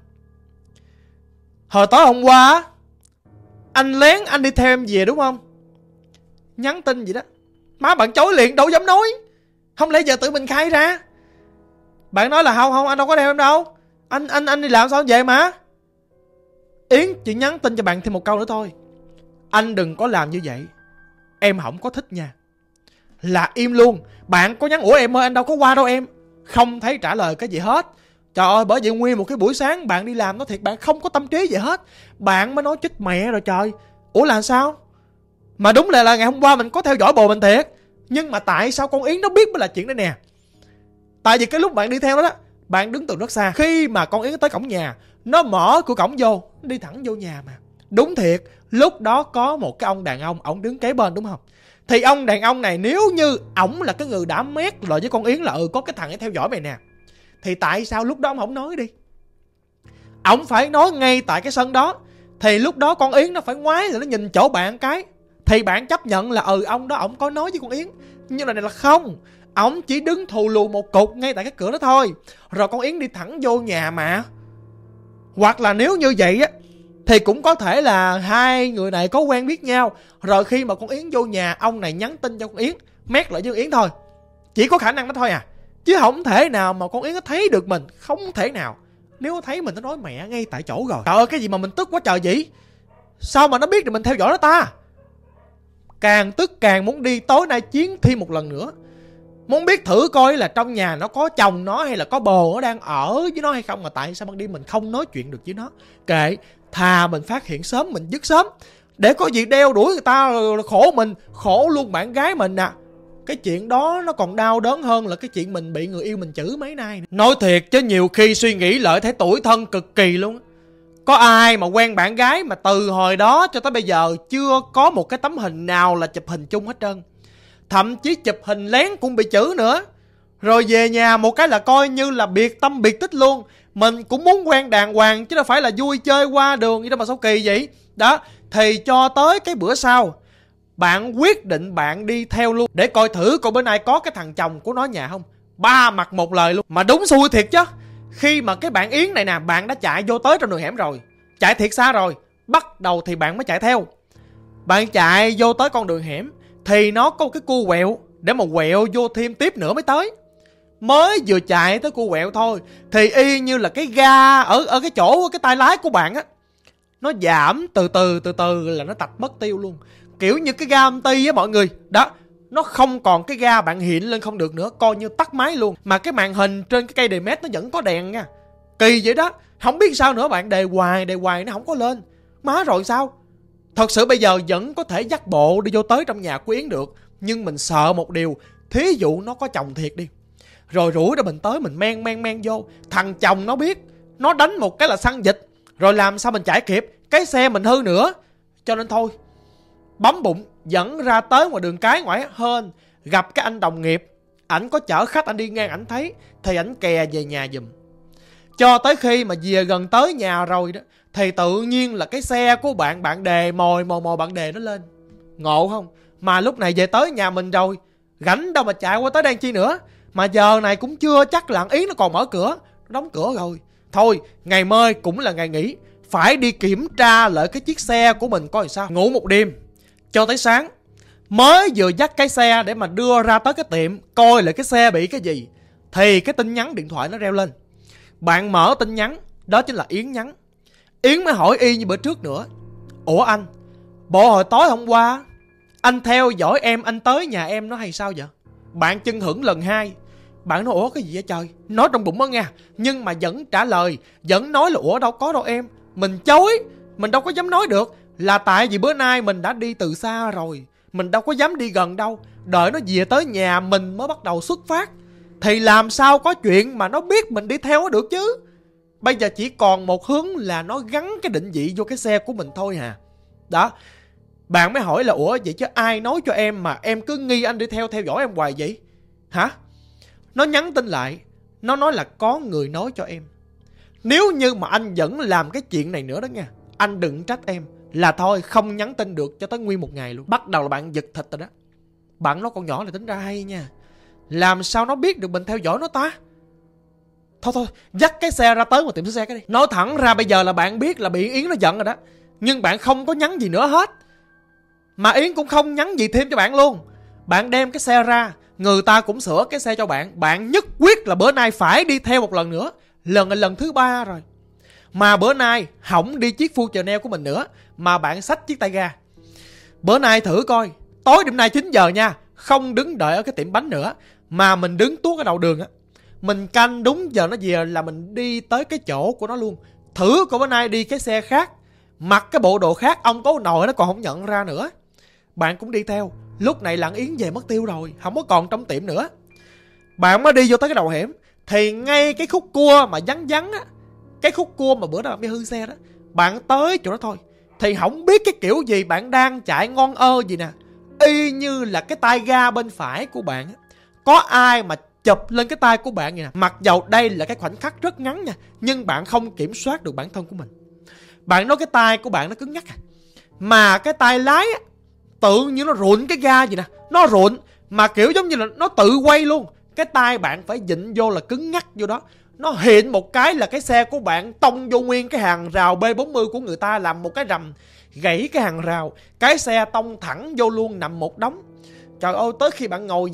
hồi tối hôm qua á, anh lén anh đi theo em về đúng không? Nhắn tin vậy đó. Má bạn chối liền, đâu dám nói. Không lẽ giờ tự mình khai ra. Bạn nói là không không anh đâu có theo em đâu, Anh anh anh đi làm sao về mà. Yến chỉ nhắn tin cho bạn thêm một câu nữa thôi. Anh đừng có làm như vậy, em không có thích nha. Là im luôn. Bạn có nhắn ủa em ơi anh đâu có qua đâu em, không thấy trả lời cái gì hết. Trời ơi, bởi vậy nguyên một cái buổi sáng bạn đi làm nó thiệt bạn không có tâm trí gì hết. Bạn mới nói chết mẹ rồi trời. Ủa là sao? Mà đúng là, là ngày hôm qua mình có theo dõi bồ mình thiệt, nhưng mà tại sao con Yến nó biết mới là chuyện đây nè. Tại vì cái lúc bạn đi theo đó, đó bạn đứng từ rất xa. Khi mà con Yến tới cổng nhà, nó mở cửa cổng vô, nó đi thẳng vô nhà mà. Đúng thiệt, lúc đó có một cái ông đàn ông, ổng đứng kế bên đúng không? Thì ông đàn ông này nếu như ổng là cái người đã mét lời với con Yến là ừ có cái thằng ấy theo dõi mày nè, thì tại sao lúc đó ông không nói đi? Ổng phải nói ngay tại cái sân đó. Thì lúc đó con Yến nó phải ngoái rồi nó nhìn chỗ bạn cái, thì bạn chấp nhận là ừ ông đó ổng có nói với con Yến. Nhưng là này là không, ổng chỉ đứng thù lù một cục ngay tại cái cửa đó thôi, rồi con Yến đi thẳng vô nhà mà. Hoặc là nếu như vậy á, thì cũng có thể là hai người này có quen biết nhau, rồi khi mà con Yến vô nhà, ông này nhắn tin cho con Yến, mét lại với con Yến thôi. Chỉ có khả năng đó thôi à. Chứ không thể nào mà con Yến nó thấy được mình. Không thể nào. Nếu nó thấy mình nó nói mẹ ngay tại chỗ rồi. Trời ơi, cái gì mà mình tức quá trời vậy? Sao mà nó biết được mình theo dõi nó ta? Càng tức càng muốn đi tối nay chiến thêm một lần nữa. Muốn biết thử coi là trong nhà nó có chồng nó hay là có bồ nó đang ở với nó hay không. Mà tại sao ban đêm mình không nói chuyện được với nó? Kệ, thà mình phát hiện sớm mình dứt sớm. Để có gì đeo đuổi người ta khổ mình, khổ luôn bạn gái mình à. Cái chuyện đó nó còn đau đớn hơn là cái chuyện mình bị người yêu mình chửi mấy nay. Nói thiệt chứ nhiều khi suy nghĩ lợi thấy tủi thân cực kỳ luôn. Có ai mà quen bạn gái mà từ hồi đó cho tới bây giờ chưa có một cái tấm hình nào là chụp hình chung hết trơn. Thậm chí chụp hình lén cũng bị chửi nữa. Rồi về nhà một cái là coi như là biệt tâm biệt tích luôn. Mình cũng muốn quen đàng hoàng chứ đâu phải là vui chơi qua đường vậy đâu mà sao kỳ vậy. Đó, thì cho tới cái bữa sau bạn quyết định bạn đi theo luôn để coi thử coi bữa nay có cái thằng chồng của nó nhà không. Ba mặt một lời luôn. Mà đúng xui thiệt chứ. Khi mà cái bạn Yến này nè, bạn đã chạy vô tới trong đường hẻm rồi, chạy thiệt xa rồi, bắt đầu thì bạn mới chạy theo. Bạn chạy vô tới con đường hẻm thì nó có một cái cua quẹo để mà quẹo vô thêm tiếp nữa mới tới. Mới vừa chạy tới cua quẹo thôi thì y như là cái ga ở ở cái chỗ cái tay lái của bạn á, nó giảm từ từ từ từ là nó tạch mất tiêu luôn. Kiểu như cái ga âm ty á mọi người. Đó, nó không còn cái ga bạn hiện lên không được nữa, coi như tắt máy luôn. Mà cái màn hình trên cái cây đề mét nó vẫn có đèn nha. Kỳ vậy đó. Không biết sao nữa, bạn đề hoài đề hoài nó không có lên. Má rồi sao? Thật sự bây giờ vẫn có thể dắt bộ đi vô tới trong nhà của Yến được. Nhưng mình sợ một điều, thí dụ nó có chồng thiệt đi, rồi rủi ra mình tới mình men men men vô, thằng chồng nó biết, nó đánh một cái là xăng dịch, rồi làm sao mình chạy kịp, cái xe mình hư nữa. Cho nên thôi, bấm bụng dẫn ra tới ngoài đường cái ngoại hên gặp cái anh đồng nghiệp, ảnh có chở khách, anh đi ngang ảnh thấy thì ảnh kè về nhà giùm. Cho tới khi mà về gần tới nhà rồi đó thì tự nhiên là cái xe của bạn bạn đề mồi mồi mồi bạn đề nó lên. Ngộ không? Mà lúc này về tới nhà mình rồi, rảnh đâu mà chạy qua tới đây chi nữa. Mà giờ này cũng chưa chắc là Yến nó còn mở cửa, nó đóng cửa rồi. Thôi, ngày mai cũng là ngày nghỉ, phải đi kiểm tra lại cái chiếc xe của mình coi sao. Ngủ một đêm cho tới sáng, mới vừa dắt cái xe để mà đưa ra tới cái tiệm coi lại cái xe bị cái gì thì cái tin nhắn điện thoại nó reo lên. Bạn mở tin nhắn, đó chính là Yến nhắn. Yến mới hỏi y như bữa trước nữa. Ủa anh, bộ hồi tối hôm qua anh theo dõi em, anh tới nhà em nó hay sao vậy? Bạn chưng hửng lần hai. Bạn nói ủa cái gì vậy trời? Nói trong bụng đó nha, nhưng mà vẫn trả lời, vẫn nói là ủa đâu có đâu em. Mình chối, mình đâu có dám nói được. Là tại vì bữa nay mình đã đi từ xa rồi, mình đâu có dám đi gần đâu. Đợi nó về tới nhà mình mới bắt đầu xuất phát. Thì làm sao có chuyện mà nó biết mình đi theo nó được chứ. Bây giờ chỉ còn một hướng là nó gắn cái định vị vô cái xe của mình thôi hà. Đó. Bạn mới hỏi là ủa vậy chứ ai nói cho em mà em cứ nghi anh đi theo theo dõi em hoài vậy? Hả? Nó nhắn tin lại, nó nói là có người nói cho em. Nếu như mà anh vẫn làm cái chuyện này nữa đó nha, anh đừng trách em. Là thôi không nhắn tin được cho tới nguyên một ngày luôn. Bắt đầu là bạn giật thịt rồi đó. Bạn nói con nhỏ này tính ra hay nha. Làm sao nó biết được mình theo dõi nó ta? Thôi thôi, dắt cái xe ra tới một tiệm sửa xe cái đi. Nói thẳng ra bây giờ là bạn biết là bị Yến nó giận rồi đó, nhưng bạn không có nhắn gì nữa hết. Mà Yến cũng không nhắn gì thêm cho bạn luôn. Bạn đem cái xe ra, người ta cũng sửa cái xe cho bạn. Bạn nhất quyết là bữa nay phải đi theo một lần nữa. Lần là lần thứ ba rồi. Mà bữa nay hỏng đi chiếc Future của mình nữa, mà bạn xách chiếc tay ga. Bữa nay thử coi, tối đêm nay chín giờ nha, không đứng đợi ở cái tiệm bánh nữa, mà mình đứng tuốt ở đầu đường á. Mình canh đúng giờ nó về là mình đi tới cái chỗ của nó luôn. Thử coi bữa nay đi cái xe khác, mặc cái bộ đồ khác, ông có nội nó còn không nhận ra nữa. Bạn cũng đi theo. Lúc này lặng Yến về mất tiêu rồi, không có còn trong tiệm nữa. Bạn mới đi vô tới cái đầu hẻm, thì ngay cái khúc cua mà vắng vắng á, cái khúc cua mà bữa đó bạn bị hư xe đó, bạn tới chỗ đó thôi thì không biết cái kiểu gì bạn đang chạy ngon ơ gì nè, y như là cái tay ga bên phải của bạn á, có ai mà chụp lên cái tay của bạn vậy nè. Mặc dầu đây là cái khoảnh khắc rất ngắn nha, nhưng bạn không kiểm soát được bản thân của mình. Bạn nói cái tay của bạn nó cứng nhắc à, mà cái tay lái á tự như nó rụn cái ga gì nè, nó rụn mà kiểu giống như là nó tự quay luôn. Cái tay bạn phải dịnh vô là cứng ngắc vô đó. Nó hiện một cái là cái xe của bạn tông vô nguyên cái hàng rào B bốn mươi của người ta, làm một cái rầm gãy cái hàng rào. Cái xe tông thẳng vô luôn, nằm một đống. Trời ơi, tới khi bạn ngồi vậy á,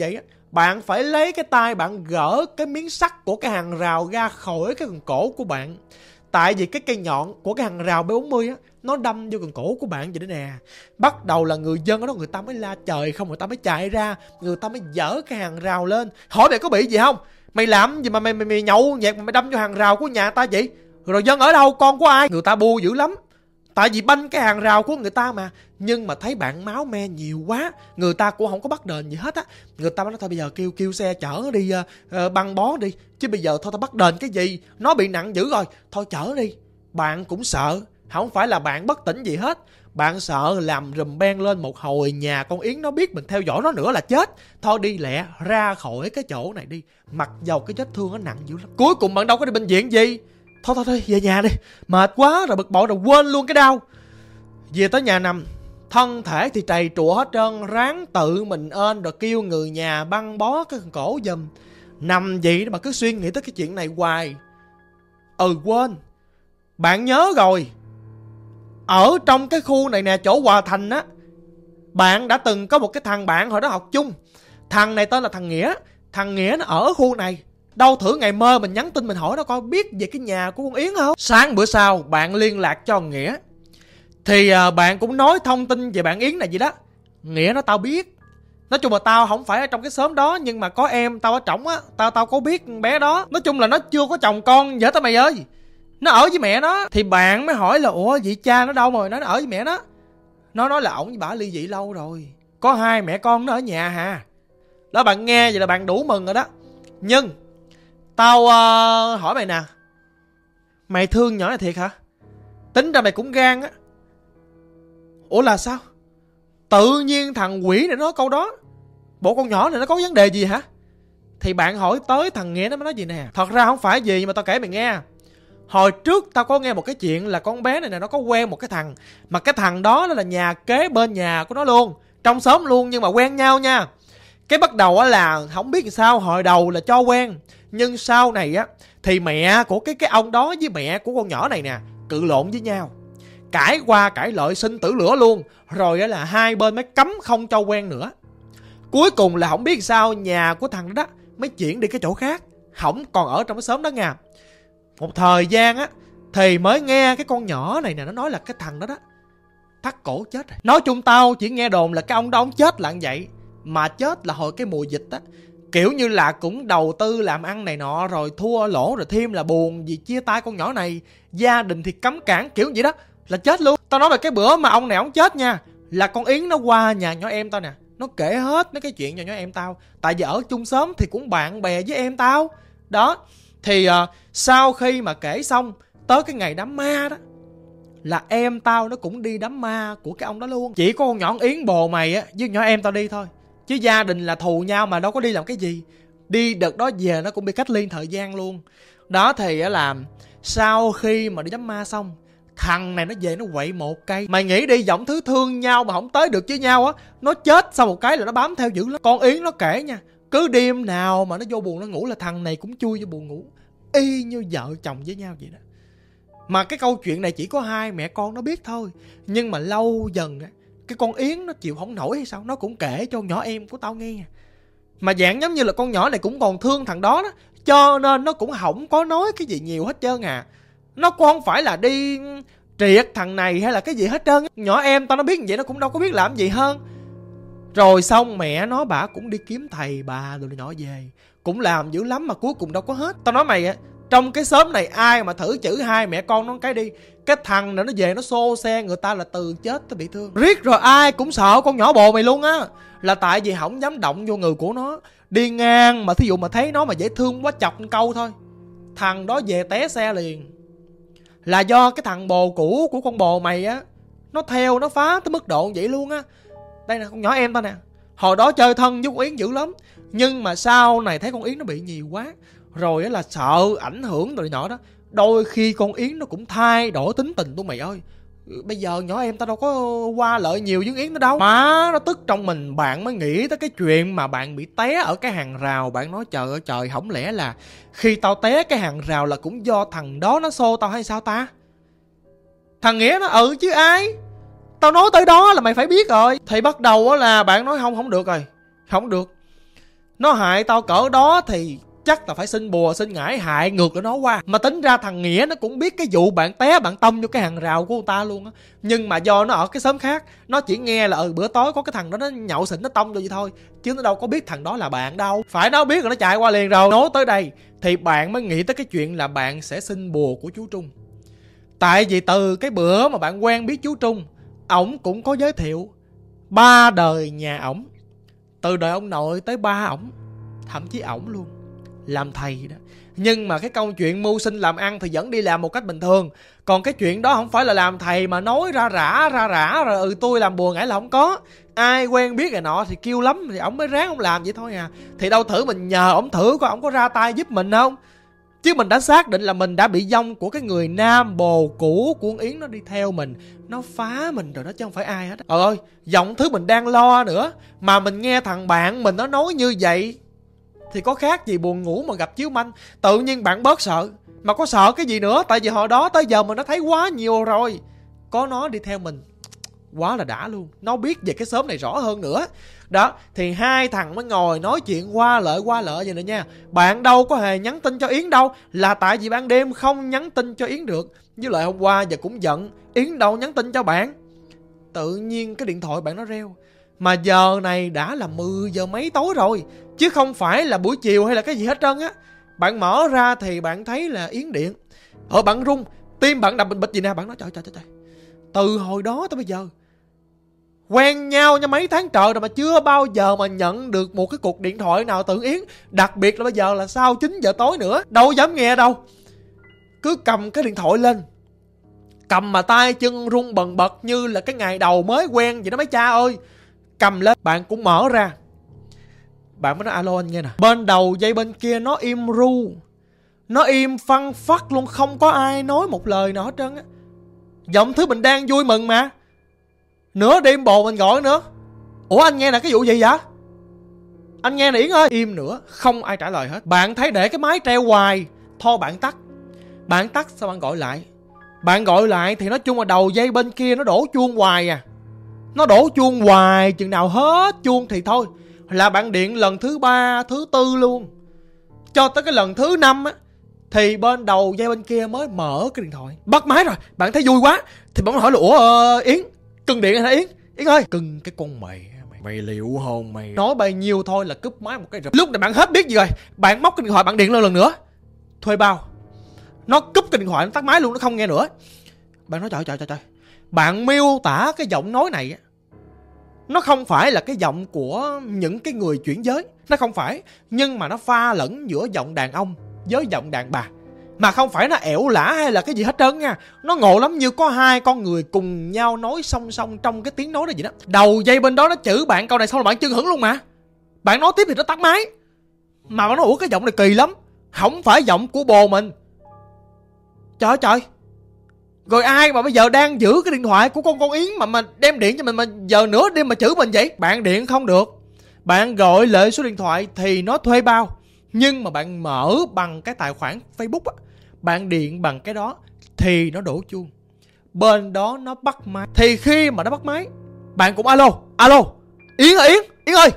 bạn phải lấy cái tay bạn gỡ cái miếng sắt của cái hàng rào ra khỏi cái cần cổ của bạn. Tại vì cái cây nhọn của cái hàng rào B bốn mươi á, nó đâm vô cần cổ của bạn vậy đó nè. Bắt đầu là người dân ở đó người ta mới la trời không, người ta mới chạy ra, người ta mới dỡ cái hàng rào lên. Hỏi mày có bị gì không? Mày làm gì mà mày mày, mày nhậu nhẹt mà mày đâm vô hàng rào của nhà ta vậy? Rồi dân ở đâu, con của ai? Người ta bu dữ lắm. Tại vì banh cái hàng rào của người ta mà. Nhưng mà thấy bạn máu me nhiều quá, người ta cũng không có bắt đền gì hết á. Người ta nói thôi bây giờ kêu kêu xe chở đi uh, uh, băng bó đi. Chứ bây giờ thôi tao bắt đền cái gì? Nó bị nặng dữ rồi, thôi chở đi. Bạn cũng sợ. Không phải là bạn bất tỉnh gì hết. Bạn sợ làm rùm beng lên một hồi nhà con Yến nó biết mình theo dõi nó nữa là chết. Thôi đi lẹ ra khỏi cái chỗ này đi. Mặc dầu cái vết thương nó nặng dữ lắm. Cuối cùng bạn đâu có đi bệnh viện gì. Thôi thôi thôi về nhà đi. Mệt quá rồi bực bội rồi quên luôn cái đau. Về tới nhà nằm, thân thể thì trầy trụa hết trơn. Ráng tự mình ên rồi kêu người nhà băng bó cái cổ giùm. Nằm vậy mà cứ suy nghĩ tới cái chuyện này hoài. Ừ quên, bạn nhớ rồi, ở trong cái khu này nè, chỗ Hòa Thành á, bạn đã từng có một cái thằng bạn hồi đó học chung. Thằng này tên là thằng Nghĩa. Thằng Nghĩa nó ở khu này. Đâu thử ngày mơ mình nhắn tin mình hỏi nó coi biết về cái nhà của con Yến không. Sáng bữa sau bạn liên lạc cho Nghĩa. Thì uh, bạn cũng nói thông tin về bạn Yến này gì đó. Nghĩa nó tao biết. Nói chung là tao không phải ở trong cái xóm đó, nhưng mà có em tao ở trỏng á, tao tao có biết bé đó. Nói chung là nó chưa có chồng con vậy tao mày ơi. Nó ở với mẹ nó. Thì bạn mới hỏi là ủa vậy cha nó đâu rồi? Nó ở với mẹ nó. Nó nói là ổng với bả ly dị lâu rồi, có hai mẹ con nó ở nhà hà. Đó, bạn nghe vậy là bạn đủ mừng rồi đó. Nhưng tao uh, hỏi mày nè, mày thương nhỏ này thiệt hả? Tính ra mày cũng gan á. Ủa là sao? Tự nhiên thằng quỷ này nói câu đó. Bộ con nhỏ này nó có vấn đề gì hả? Thì bạn hỏi tới thằng Nghĩa nó mới nói gì nè. Thật ra không phải gì mà tao kể mày nghe. Hồi trước tao có nghe một cái chuyện là con bé này nè nó có quen một cái thằng. Mà cái thằng đó là nhà kế bên nhà của nó luôn, trong xóm luôn, nhưng mà quen nhau nha. Cái bắt đầu á là không biết sao, hồi đầu là cho quen. Nhưng sau này á thì mẹ của cái cái ông đó với mẹ của con nhỏ này nè cự lộn với nhau. Cãi qua cãi lợi sinh tử lửa luôn. Rồi á là hai bên mới cấm không cho quen nữa. Cuối cùng là không biết sao nhà của thằng đó, đó mới chuyển đi cái chỗ khác, không còn ở trong cái xóm đó nha. Một thời gian á thì mới nghe cái con nhỏ này nè nó nói là cái thằng đó đó thắt cổ chết. Nói chung tao chỉ nghe đồn là cái ông đó ông chết là như vậy. Mà chết là hồi cái mùa dịch á, kiểu như là cũng đầu tư làm ăn này nọ rồi thua lỗ, rồi thêm là buồn vì chia tay con nhỏ này, gia đình thì cấm cản kiểu vậy đó, là chết luôn. Tao nói về cái bữa mà ông này ông chết nha, là con Yến nó qua nhà nhỏ em tao nè, nó kể hết mấy cái chuyện cho nhỏ em tao. Tại vì ở chung xóm thì cũng bạn bè với em tao. Đó, thì uh, sau khi mà kể xong, tới cái ngày đám ma đó, là em tao nó cũng đi đám ma của cái ông đó luôn. Chỉ có con nhỏ Yến bồ mày á với nhỏ em tao đi thôi. Chứ gia đình là thù nhau mà đâu có đi làm cái gì. Đi đợt đó về nó cũng bị cách ly thời gian luôn. Đó thì á là sau khi mà đi đám ma xong, thằng này nó về nó quậy một cây. Mày nghĩ đi, giọng thứ thương nhau mà không tới được với nhau á, nó chết sau một cái là nó bám theo dữ lắm. Con Yến nó kể nha, cứ đêm nào mà nó vô buồn nó ngủ là thằng này cũng chui vô buồn ngủ, y như vợ chồng với nhau vậy đó. Mà cái câu chuyện này chỉ có hai mẹ con nó biết thôi. Nhưng mà lâu dần á, cái con Yến nó chịu không nổi hay sao, nó cũng kể cho nhỏ em của tao nghe. Mà dạng giống như là con nhỏ này cũng còn thương thằng đó đó, cho nên nó cũng không có nói cái gì nhiều hết trơn à. Nó cũng không phải là đi triệt thằng này hay là cái gì hết trơn. Nhỏ em tao nó biết như vậy nó cũng đâu có biết làm gì hơn. Rồi xong mẹ nó bả cũng đi kiếm thầy bà rồi nhỏ về, cũng làm dữ lắm mà cuối cùng đâu có hết. Tao nói mày á, trong cái xóm này ai mà thử chữ hai mẹ con nó cái đi, cái thằng này nó về nó xô xe người ta là từ chết tới bị thương. Riết rồi ai cũng sợ con nhỏ bồ mày luôn á. Là tại vì không dám động vô người của nó. Đi ngang mà thí dụ mà thấy nó mà dễ thương quá chọc một câu thôi, thằng đó về té xe liền. Là do cái thằng bồ cũ của con bồ mày á, nó theo nó phá tới mức độ vậy luôn á. Đây nè, con nhỏ em tao nè, hồi đó chơi thân với con Yến dữ lắm. Nhưng mà sau này thấy con Yến nó bị nhiều quá, rồi á là sợ ảnh hưởng rồi nhỏ đó. Đôi khi con Yến nó cũng thay đổi tính tình tôi mày ơi. Bây giờ nhỏ em tao đâu có qua lợi nhiều với Yến nó đâu. Má nó tức trong mình. Bạn mới nghĩ tới cái chuyện mà bạn bị té ở cái hàng rào. Bạn nói trời ơi trời, không lẽ là khi tao té cái hàng rào là cũng do thằng đó nó xô tao hay sao ta? Thằng Nghĩa nó ừ chứ ai. Tao nói tới đó là mày phải biết rồi. Thì bắt đầu là bạn nói không không được rồi, không được. Nó hại tao cỡ đó thì chắc là phải xin bùa xin ngải hại ngược lại nó qua. Mà tính ra thằng Nghĩa nó cũng biết cái vụ bạn té bạn tông vô cái hàng rào của người ta luôn á. Nhưng mà do nó ở cái xóm khác, nó chỉ nghe là ừ bữa tối có cái thằng đó nó nhậu xỉn nó tông vô vậy thôi, chứ nó đâu có biết thằng đó là bạn đâu. Phải nó biết rồi nó chạy qua liền rồi. Nói tới đây thì bạn mới nghĩ tới cái chuyện là bạn sẽ xin bùa của chú Trung. Tại vì từ cái bữa mà bạn quen biết chú Trung, ổng cũng có giới thiệu ba đời nhà ổng, từ đời ông nội tới ba ổng, thậm chí ổng luôn làm thầy đó. Nhưng mà cái câu chuyện mưu sinh làm ăn thì vẫn đi làm một cách bình thường. Còn cái chuyện đó không phải là làm thầy mà nói ra rã ra rã rồi ừ tôi làm bùa ngải là không có. Ai quen biết người nọ thì kêu lắm thì ổng mới ráng ổng làm vậy thôi à. Thì đâu thử mình nhờ ổng thử coi ổng có ra tay giúp mình không. Chứ mình đã xác định là mình đã bị vong của cái người nam bồ cũ của con Yến nó đi theo mình, nó phá mình rồi đó chứ không phải ai hết. Trời ơi, giọng thứ mình đang lo nữa mà mình nghe thằng bạn mình nó nói như vậy thì có khác gì buồn ngủ mà gặp chiếu manh. Tự nhiên bạn bớt sợ. Mà có sợ cái gì nữa, tại vì hồi đó tới giờ mình đã thấy quá nhiều rồi. Có nó đi theo mình quá là đã luôn. Nó biết về cái xóm này rõ hơn nữa. Đó, thì hai thằng mới ngồi nói chuyện qua lợi qua lợi vậy nè nha. Bạn đâu có hề nhắn tin cho Yến đâu, là tại vì ban đêm không nhắn tin cho Yến được. Với lại hôm qua giờ cũng giận, Yến đâu nhắn tin cho bạn. Tự nhiên cái điện thoại bạn nó reo. Mà giờ này đã là mười giờ mấy tối rồi, chứ không phải là buổi chiều hay là cái gì hết trơn á. Bạn mở ra thì bạn thấy là Yến điện. Ờ bạn rung, tim bạn đập bình bịch gì nè. Bạn nói trời trời trời, từ hồi đó tới bây giờ quen nhau nha mấy tháng trời rồi mà chưa bao giờ mà nhận được một cái cuộc điện thoại nào từ Yến. Đặc biệt là bây giờ là sau chín giờ tối nữa, đâu dám nghe đâu. Cứ cầm cái điện thoại lên, cầm mà tay chân run bần bật như là cái ngày đầu mới quen vậy đó mấy cha ơi. Cầm lên, bạn cũng mở ra. Bạn mới nói alo anh nghe nè. Bên đầu dây bên kia nó im ru, nó im phăng phắc luôn, không có ai nói một lời nào hết trơn á. Giọng thứ mình đang vui mừng mà. Nửa đêm bồ mình gọi nữa. Ủa anh nghe nè, cái vụ gì vậy? Anh nghe nè Yến ơi. Im nữa, không ai trả lời hết. Bạn thấy để cái máy treo hoài, thôi bạn tắt. Bạn tắt sao bạn gọi lại. Bạn gọi lại thì nói chung là đầu dây bên kia nó đổ chuông hoài à. Nó đổ chuông hoài, chừng nào hết chuông thì thôi. Là bạn điện lần thứ ba, thứ tư luôn. Cho tới cái lần thứ năm á, thì bên đầu dây bên kia mới mở cái điện thoại. Bắt máy rồi, bạn thấy vui quá. Thì bạn hỏi là ủa uh, Yến, cưng điện hả Yến? Yến ơi, cưng cái con mày, mày, mày liệu hồn mày. Nói bao nhiêu thôi là cúp máy một cái rụp. Lúc này bạn hết biết gì rồi, bạn móc cái điện thoại bạn điện lên lần nữa. Thuê bao. Nó cúp cái điện thoại, nó tắt máy luôn, nó không nghe nữa. Bạn nói trời trời trời trời. Bạn miêu tả cái giọng nói này á, nó không phải là cái giọng của những cái người chuyển giới. Nó không phải. Nhưng mà nó pha lẫn giữa giọng đàn ông với giọng đàn bà. Mà không phải nó ẻo lả hay là cái gì hết trơn nha. Nó ngộ lắm, như có hai con người cùng nhau nói song song trong cái tiếng nói đó vậy đó. Đầu dây bên đó nó chửi bạn câu này xong là bạn chưng hửng luôn mà. Bạn nói tiếp thì nó tắt máy. Mà bạn nói ủa cái giọng này kỳ lắm, không phải giọng của bồ mình. Trời ơi trời. Rồi ai mà bây giờ đang giữ cái điện thoại của con con Yến mà mà đem điện cho mình mà giờ nửa đêm mà chửi mình vậy? Bạn điện không được. Bạn gọi lại số điện thoại thì nó thuê bao. Nhưng mà bạn mở bằng cái tài khoản Facebook á, bạn điện bằng cái đó thì nó đổ chuông. Bên đó nó bắt máy. Thì khi mà nó bắt máy, bạn cũng alo, alo, Yến ơi Yến, Yến ơi.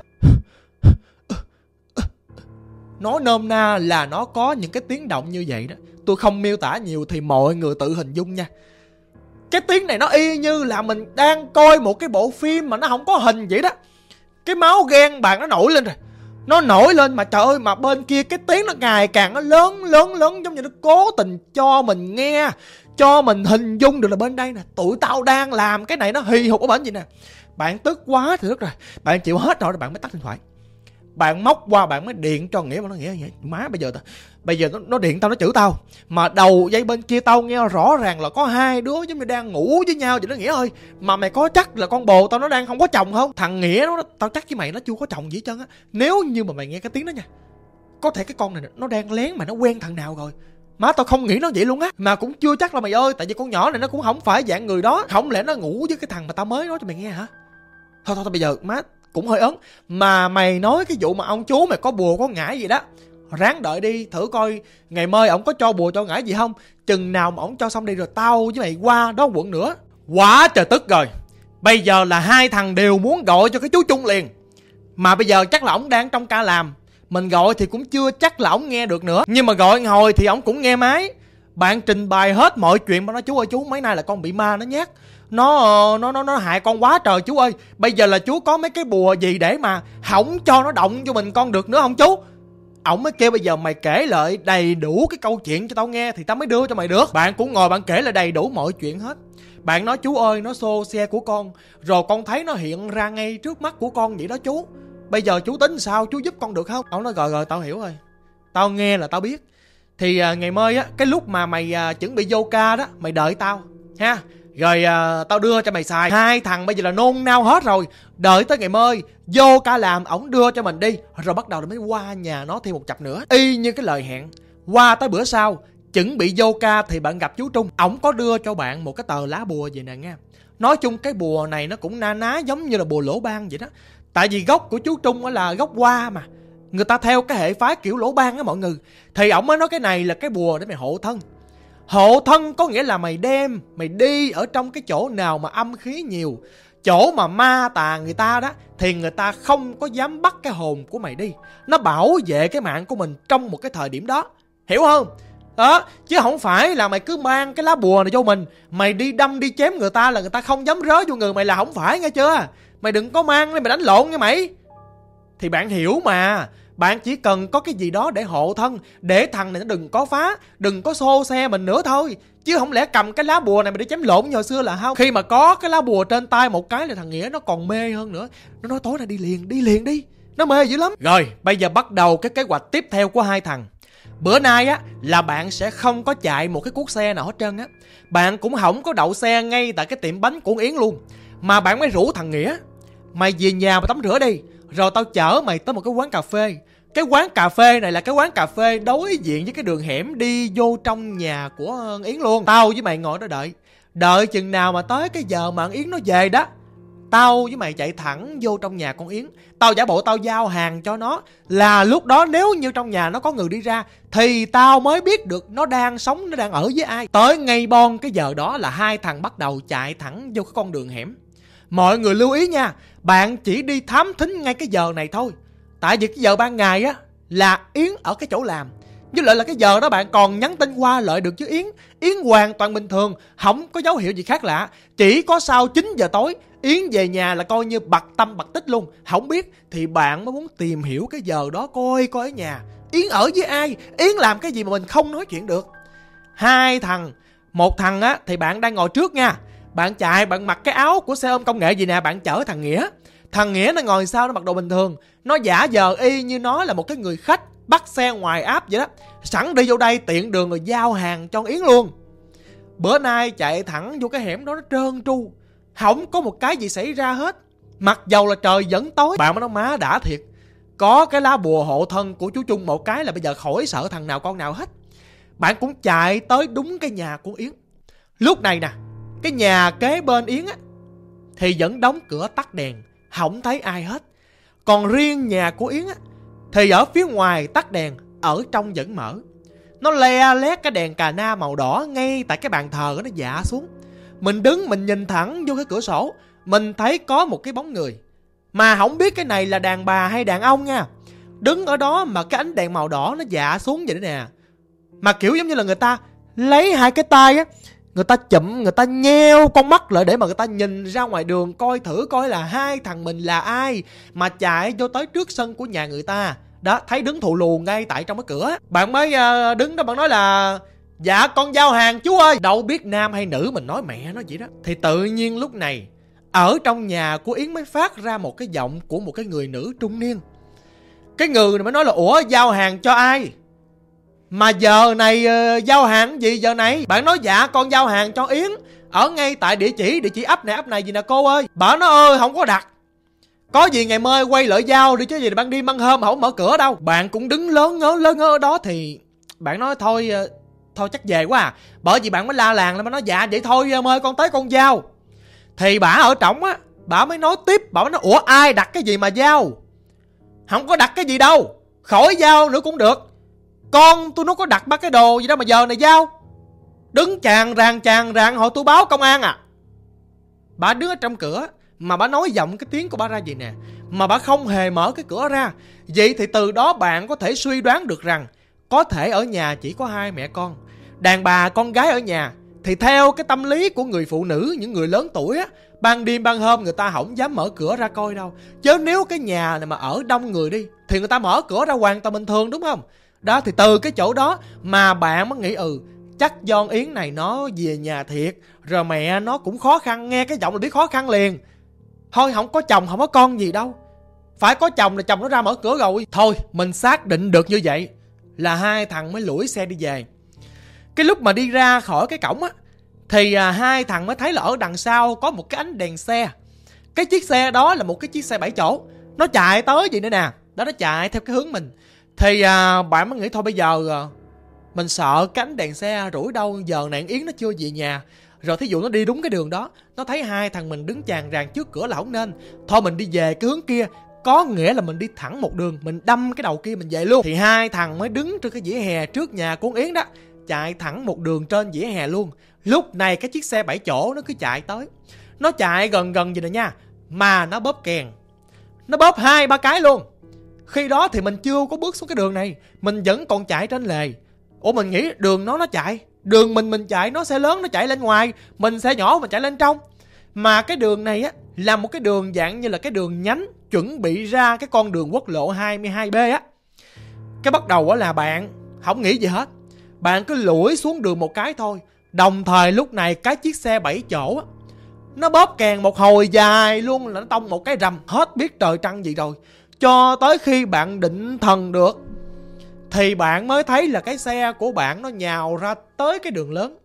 Nói nôm na là nó có những cái tiếng động như vậy đó. Tôi không miêu tả nhiều thì mọi người tự hình dung nha. Cái tiếng này nó y như là mình đang coi một cái bộ phim mà nó không có hình vậy đó. Cái máu ghen bạn nó nổi lên rồi. Nó nổi lên mà trời ơi, mà bên kia cái tiếng nó ngày càng nó lớn lớn lớn, giống như nó cố tình cho mình nghe, cho mình hình dung được là bên đây nè, tụi tao đang làm cái này nó hì hục ở bên gì nè. Bạn tức quá thì tức rồi, bạn chịu hết rồi, bạn mới tắt điện thoại. Bạn móc qua bạn mới điện cho Nghĩa, mà nó Nghĩa vậy má bây giờ ta, bây giờ nó, nó điện tao nó chửi tao, mà đầu dây bên kia tao nghe rõ ràng là có hai đứa giống như đang ngủ với nhau vậy đó Nghĩa ơi. Mà mày có chắc là con bồ tao nó đang không có chồng không? Thằng Nghĩa nó, tao chắc với mày nó chưa có chồng gì hết trơn á. Nếu như mà mày nghe cái tiếng đó nha, có thể cái con này nó đang lén mà nó quen thằng nào rồi. Má tao không nghĩ nó vậy luôn á. Mà cũng chưa chắc là mày ơi, tại vì con nhỏ này nó cũng không phải dạng người đó. Không lẽ nó ngủ với cái thằng mà tao mới nói cho mày nghe hả? Thôi thôi, thôi bây giờ má cũng hơi ớn. Mà mày nói cái vụ mà ông chú mày có bùa có ngải gì đó, ráng đợi đi thử coi ngày mai ổng có cho bùa cho ngải gì không. Chừng nào mà ổng cho xong đi rồi tao với mày qua đó quận nữa. Quá trời tức rồi. Bây giờ là hai thằng đều muốn gọi cho cái chú Trung liền. Mà bây giờ chắc là ổng đang trong ca làm. Mình gọi thì cũng chưa chắc là ổng nghe được nữa. Nhưng mà gọi hồi thì ổng cũng nghe máy. Bạn trình bày hết mọi chuyện. Bạn nói chú ơi chú, mấy nay là con bị ma nó nhát, Nó nó nó nó hại con quá trời chú ơi. Bây giờ là chú có mấy cái bùa gì để mà không cho nó động cho mình con được nữa không chú? Ổng mới kêu bây giờ mày kể lại đầy đủ cái câu chuyện cho tao nghe thì tao mới đưa cho mày được. Bạn cũng ngồi bạn kể lại đầy đủ mọi chuyện hết. Bạn nói chú ơi, nó xô xe của con, rồi con thấy nó hiện ra ngay trước mắt của con vậy đó chú. Bây giờ chú tính sao, chú giúp con được không? Ổng nói rồi rồi tao hiểu rồi, tao nghe là tao biết. Thì à, ngày mai á, cái lúc mà mày à, chuẩn bị vô ca đó, mày đợi tao ha. Rồi à, tao đưa cho mày xài. Hai thằng bây giờ là nôn nao hết rồi. Đợi tới ngày mai vô ca làm, ổng đưa cho mình đi, rồi bắt đầu mới qua nhà nó thêm một chập nữa. Y như cái lời hẹn. Qua tới bữa sau chuẩn bị vô ca thì bạn gặp chú Trung. Ổng có đưa cho bạn một cái tờ lá bùa vậy nè nha. Nói chung cái bùa này nó cũng na ná giống như là bùa lỗ ban vậy đó. Tại vì gốc của chú Trung là gốc Hoa mà, người ta theo cái hệ phái kiểu lỗ ban á mọi người. Thì ổng mới nói cái này là cái bùa để mày hộ thân. Hộ thân có nghĩa là mày đem, mày đi ở trong cái chỗ nào mà âm khí nhiều, chỗ mà ma tà người ta đó, thì người ta không có dám bắt cái hồn của mày đi. Nó bảo vệ cái mạng của mình trong một cái thời điểm đó. Hiểu không? Đó, chứ không phải là mày cứ mang cái lá bùa này vô mình, mày đi đâm đi chém người ta là người ta không dám rớ vô người mày là không phải, nghe chưa? Mày đừng có mang lên mày đánh lộn nha mày. Thì bạn hiểu mà. Bạn chỉ cần có cái gì đó để hộ thân, để thằng này nó đừng có phá, đừng có xô xe mình nữa thôi. Chứ không lẽ cầm cái lá bùa này mà đi chém lộn như hồi xưa là không. Khi mà có cái lá bùa trên tay một cái là thằng Nghĩa nó còn mê hơn nữa. Nó nói tối nay đi liền, đi liền đi. Nó mê dữ lắm. Rồi, bây giờ bắt đầu cái kế hoạch tiếp theo của hai thằng. Bữa nay á là bạn sẽ không có chạy một cái cuốc xe nào hết trơn á. Bạn cũng không có đậu xe ngay tại cái tiệm bánh của Yến luôn. Mà bạn mới rủ thằng Nghĩa, mày về nhà mà tắm rửa đi, rồi tao chở mày tới một cái quán cà phê. Cái quán cà phê này là cái quán cà phê đối diện với cái đường hẻm đi vô trong nhà của Yến luôn. Tao với mày ngồi đó đợi. Đợi chừng nào mà tới cái giờ mà Yến nó về đó, tao với mày chạy thẳng vô trong nhà con Yến. Tao giả bộ tao giao hàng cho nó. Là lúc đó nếu như trong nhà nó có người đi ra thì tao mới biết được nó đang sống, nó đang ở với ai. Tới ngay bon cái giờ đó là hai thằng bắt đầu chạy thẳng vô cái con đường hẻm. Mọi người lưu ý nha, bạn chỉ đi thám thính ngay cái giờ này thôi. Tại vì cái giờ ban ngày á là Yến ở cái chỗ làm, với lại là cái giờ đó bạn còn nhắn tin qua lại được với Yến. Yến hoàn toàn bình thường, không có dấu hiệu gì khác lạ. Chỉ có sau chín giờ tối Yến về nhà là coi như bặt tâm bặt tích luôn. Không biết thì bạn mới muốn tìm hiểu cái giờ đó coi coi ở nhà Yến ở với ai, Yến làm cái gì mà mình không nói chuyện được. Hai thằng, một thằng á thì bạn đang ngồi trước nha. Bạn chạy, bạn mặc cái áo của xe ôm công nghệ gì nè, bạn chở thằng Nghĩa. Thằng Nghĩa nó ngồi sau, nó mặc đồ bình thường. Nó giả giờ y như nó là một cái người khách bắt xe ngoài áp vậy đó. Sẵn đi vô đây tiện đường rồi giao hàng cho Yến luôn. Bữa nay chạy thẳng vô cái hẻm đó nó trơn tru, không có một cái gì xảy ra hết. Mặc dầu là trời vẫn tối. Bạn mới nói má đã thiệt, có cái lá bùa hộ thân của chú Trung một cái là bây giờ khỏi sợ thằng nào con nào hết. Bạn cũng chạy tới đúng cái nhà của Yến. Lúc này nè, cái nhà kế bên Yến á thì vẫn đóng cửa tắt đèn, không thấy ai hết. Còn riêng nhà của Yến á thì ở phía ngoài tắt đèn, ở trong vẫn mở. Nó le lét cái đèn cà na màu đỏ ngay tại cái bàn thờ nó dạ xuống. Mình đứng mình nhìn thẳng vô cái cửa sổ, mình thấy có một cái bóng người. Mà không biết cái này là đàn bà hay đàn ông nha. Đứng ở đó mà cái ánh đèn màu đỏ nó dạ xuống vậy đó nè. Mà kiểu giống như là người ta lấy hai cái tay á, người ta chụm, người ta nheo con mắt lại để mà người ta nhìn ra ngoài đường coi thử coi là hai thằng mình là ai mà chạy vô tới trước sân của nhà người ta. Đó, thấy đứng thụ lù ngay tại trong cái cửa. Bạn mới uh, đứng đó bạn nói là dạ con giao hàng chú ơi. Đâu biết nam hay nữ, mình nói mẹ nó vậy đó. Thì tự nhiên lúc này ở trong nhà của Yến mới phát ra một cái giọng của một cái người nữ trung niên. Cái người này mới nói là ủa giao hàng cho ai? Mà giờ này uh, giao hàng gì giờ này? Bạn nói dạ con giao hàng cho Yến, ở ngay tại địa chỉ, địa chỉ ấp này ấp này gì nè cô ơi. Bà nói ơi không có đặt, có gì ngày mai quay lại giao đi chứ gì bạn đi măng hôm không mở cửa đâu. Bạn cũng đứng lớn ngớ lớn ngớ ở đó thì bạn nói thôi uh, thôi chắc về quá à. Bởi vì bạn mới la làng lên, nó nói dạ vậy thôi em ơi con tới con giao. Thì bả ở trỏng á, bả mới nói tiếp, bả mới nói ủa ai đặt cái gì mà giao? Không có đặt cái gì đâu, khỏi giao nữa cũng được. Con tôi nó có đặt ba cái đồ gì đó mà giờ này giao. Đứng chàng ràng chàng ràng hồi tôi báo công an à. Bà đứng ở trong cửa, mà bà nói giọng cái tiếng của bà ra vậy nè, mà bà không hề mở cái cửa ra. Vậy thì từ đó bạn có thể suy đoán được rằng có thể ở nhà chỉ có hai mẹ con. Đàn bà con gái ở nhà thì theo cái tâm lý của người phụ nữ, những người lớn tuổi á, ban đêm ban hôm người ta không dám mở cửa ra coi đâu. Chứ nếu cái nhà này mà ở đông người đi thì người ta mở cửa ra hoàn toàn bình thường, đúng không? Đó, thì từ cái chỗ đó mà bạn mới nghĩ ừ chắc do Yến này nó về nhà thiệt, rồi mẹ nó cũng khó khăn, nghe cái giọng là biết khó khăn liền. Thôi không có chồng không có con gì đâu, phải có chồng là chồng nó ra mở cửa rồi. Thôi mình xác định được như vậy là hai thằng mới lủi xe đi về. Cái lúc mà đi ra khỏi cái cổng á thì à, hai thằng mới thấy là ở đằng sau có một cái ánh đèn xe. Cái chiếc xe đó là một cái chiếc xe bảy chỗ, nó chạy tới vậy nữa nè. Đó, nó chạy theo cái hướng mình. Thì à, bạn mới nghĩ thôi bây giờ à, mình sợ cái ánh đèn xe rủi đâu giờ này Yến nó chưa về nhà, rồi thí dụ nó đi đúng cái đường đó, nó thấy hai thằng mình đứng chàng ràng trước cửa là không nên. Thôi mình đi về cái hướng kia, có nghĩa là mình đi thẳng một đường, mình đâm cái đầu kia mình về luôn. Thì hai thằng mới đứng trên cái vỉa hè trước nhà của Yến đó, chạy thẳng một đường trên vỉa hè luôn. Lúc này cái chiếc xe bảy chỗ nó cứ chạy tới, nó chạy gần gần vậy nè nha, mà nó bóp kèn, nó bóp hai ba cái luôn. Khi đó thì mình chưa có bước xuống cái đường này, mình vẫn còn chạy trên lề. Ủa mình nghĩ đường nó nó chạy, đường mình mình chạy nó sẽ lớn, nó chạy lên ngoài, mình sẽ nhỏ mình chạy lên trong. Mà cái đường này á là một cái đường dạng như là cái đường nhánh chuẩn bị ra cái con đường quốc lộ hai mươi hai B á. Cái bắt đầu á là bạn không nghĩ gì hết, bạn cứ lủi xuống đường một cái thôi. Đồng thời lúc này cái chiếc xe bảy chỗ á, nó bóp kèn một hồi dài luôn, là nó tông một cái rầm hết biết trời trăng gì rồi. Cho tới khi bạn định thần được thì bạn mới thấy là cái xe của bạn nó nhào ra tới cái đường lớn.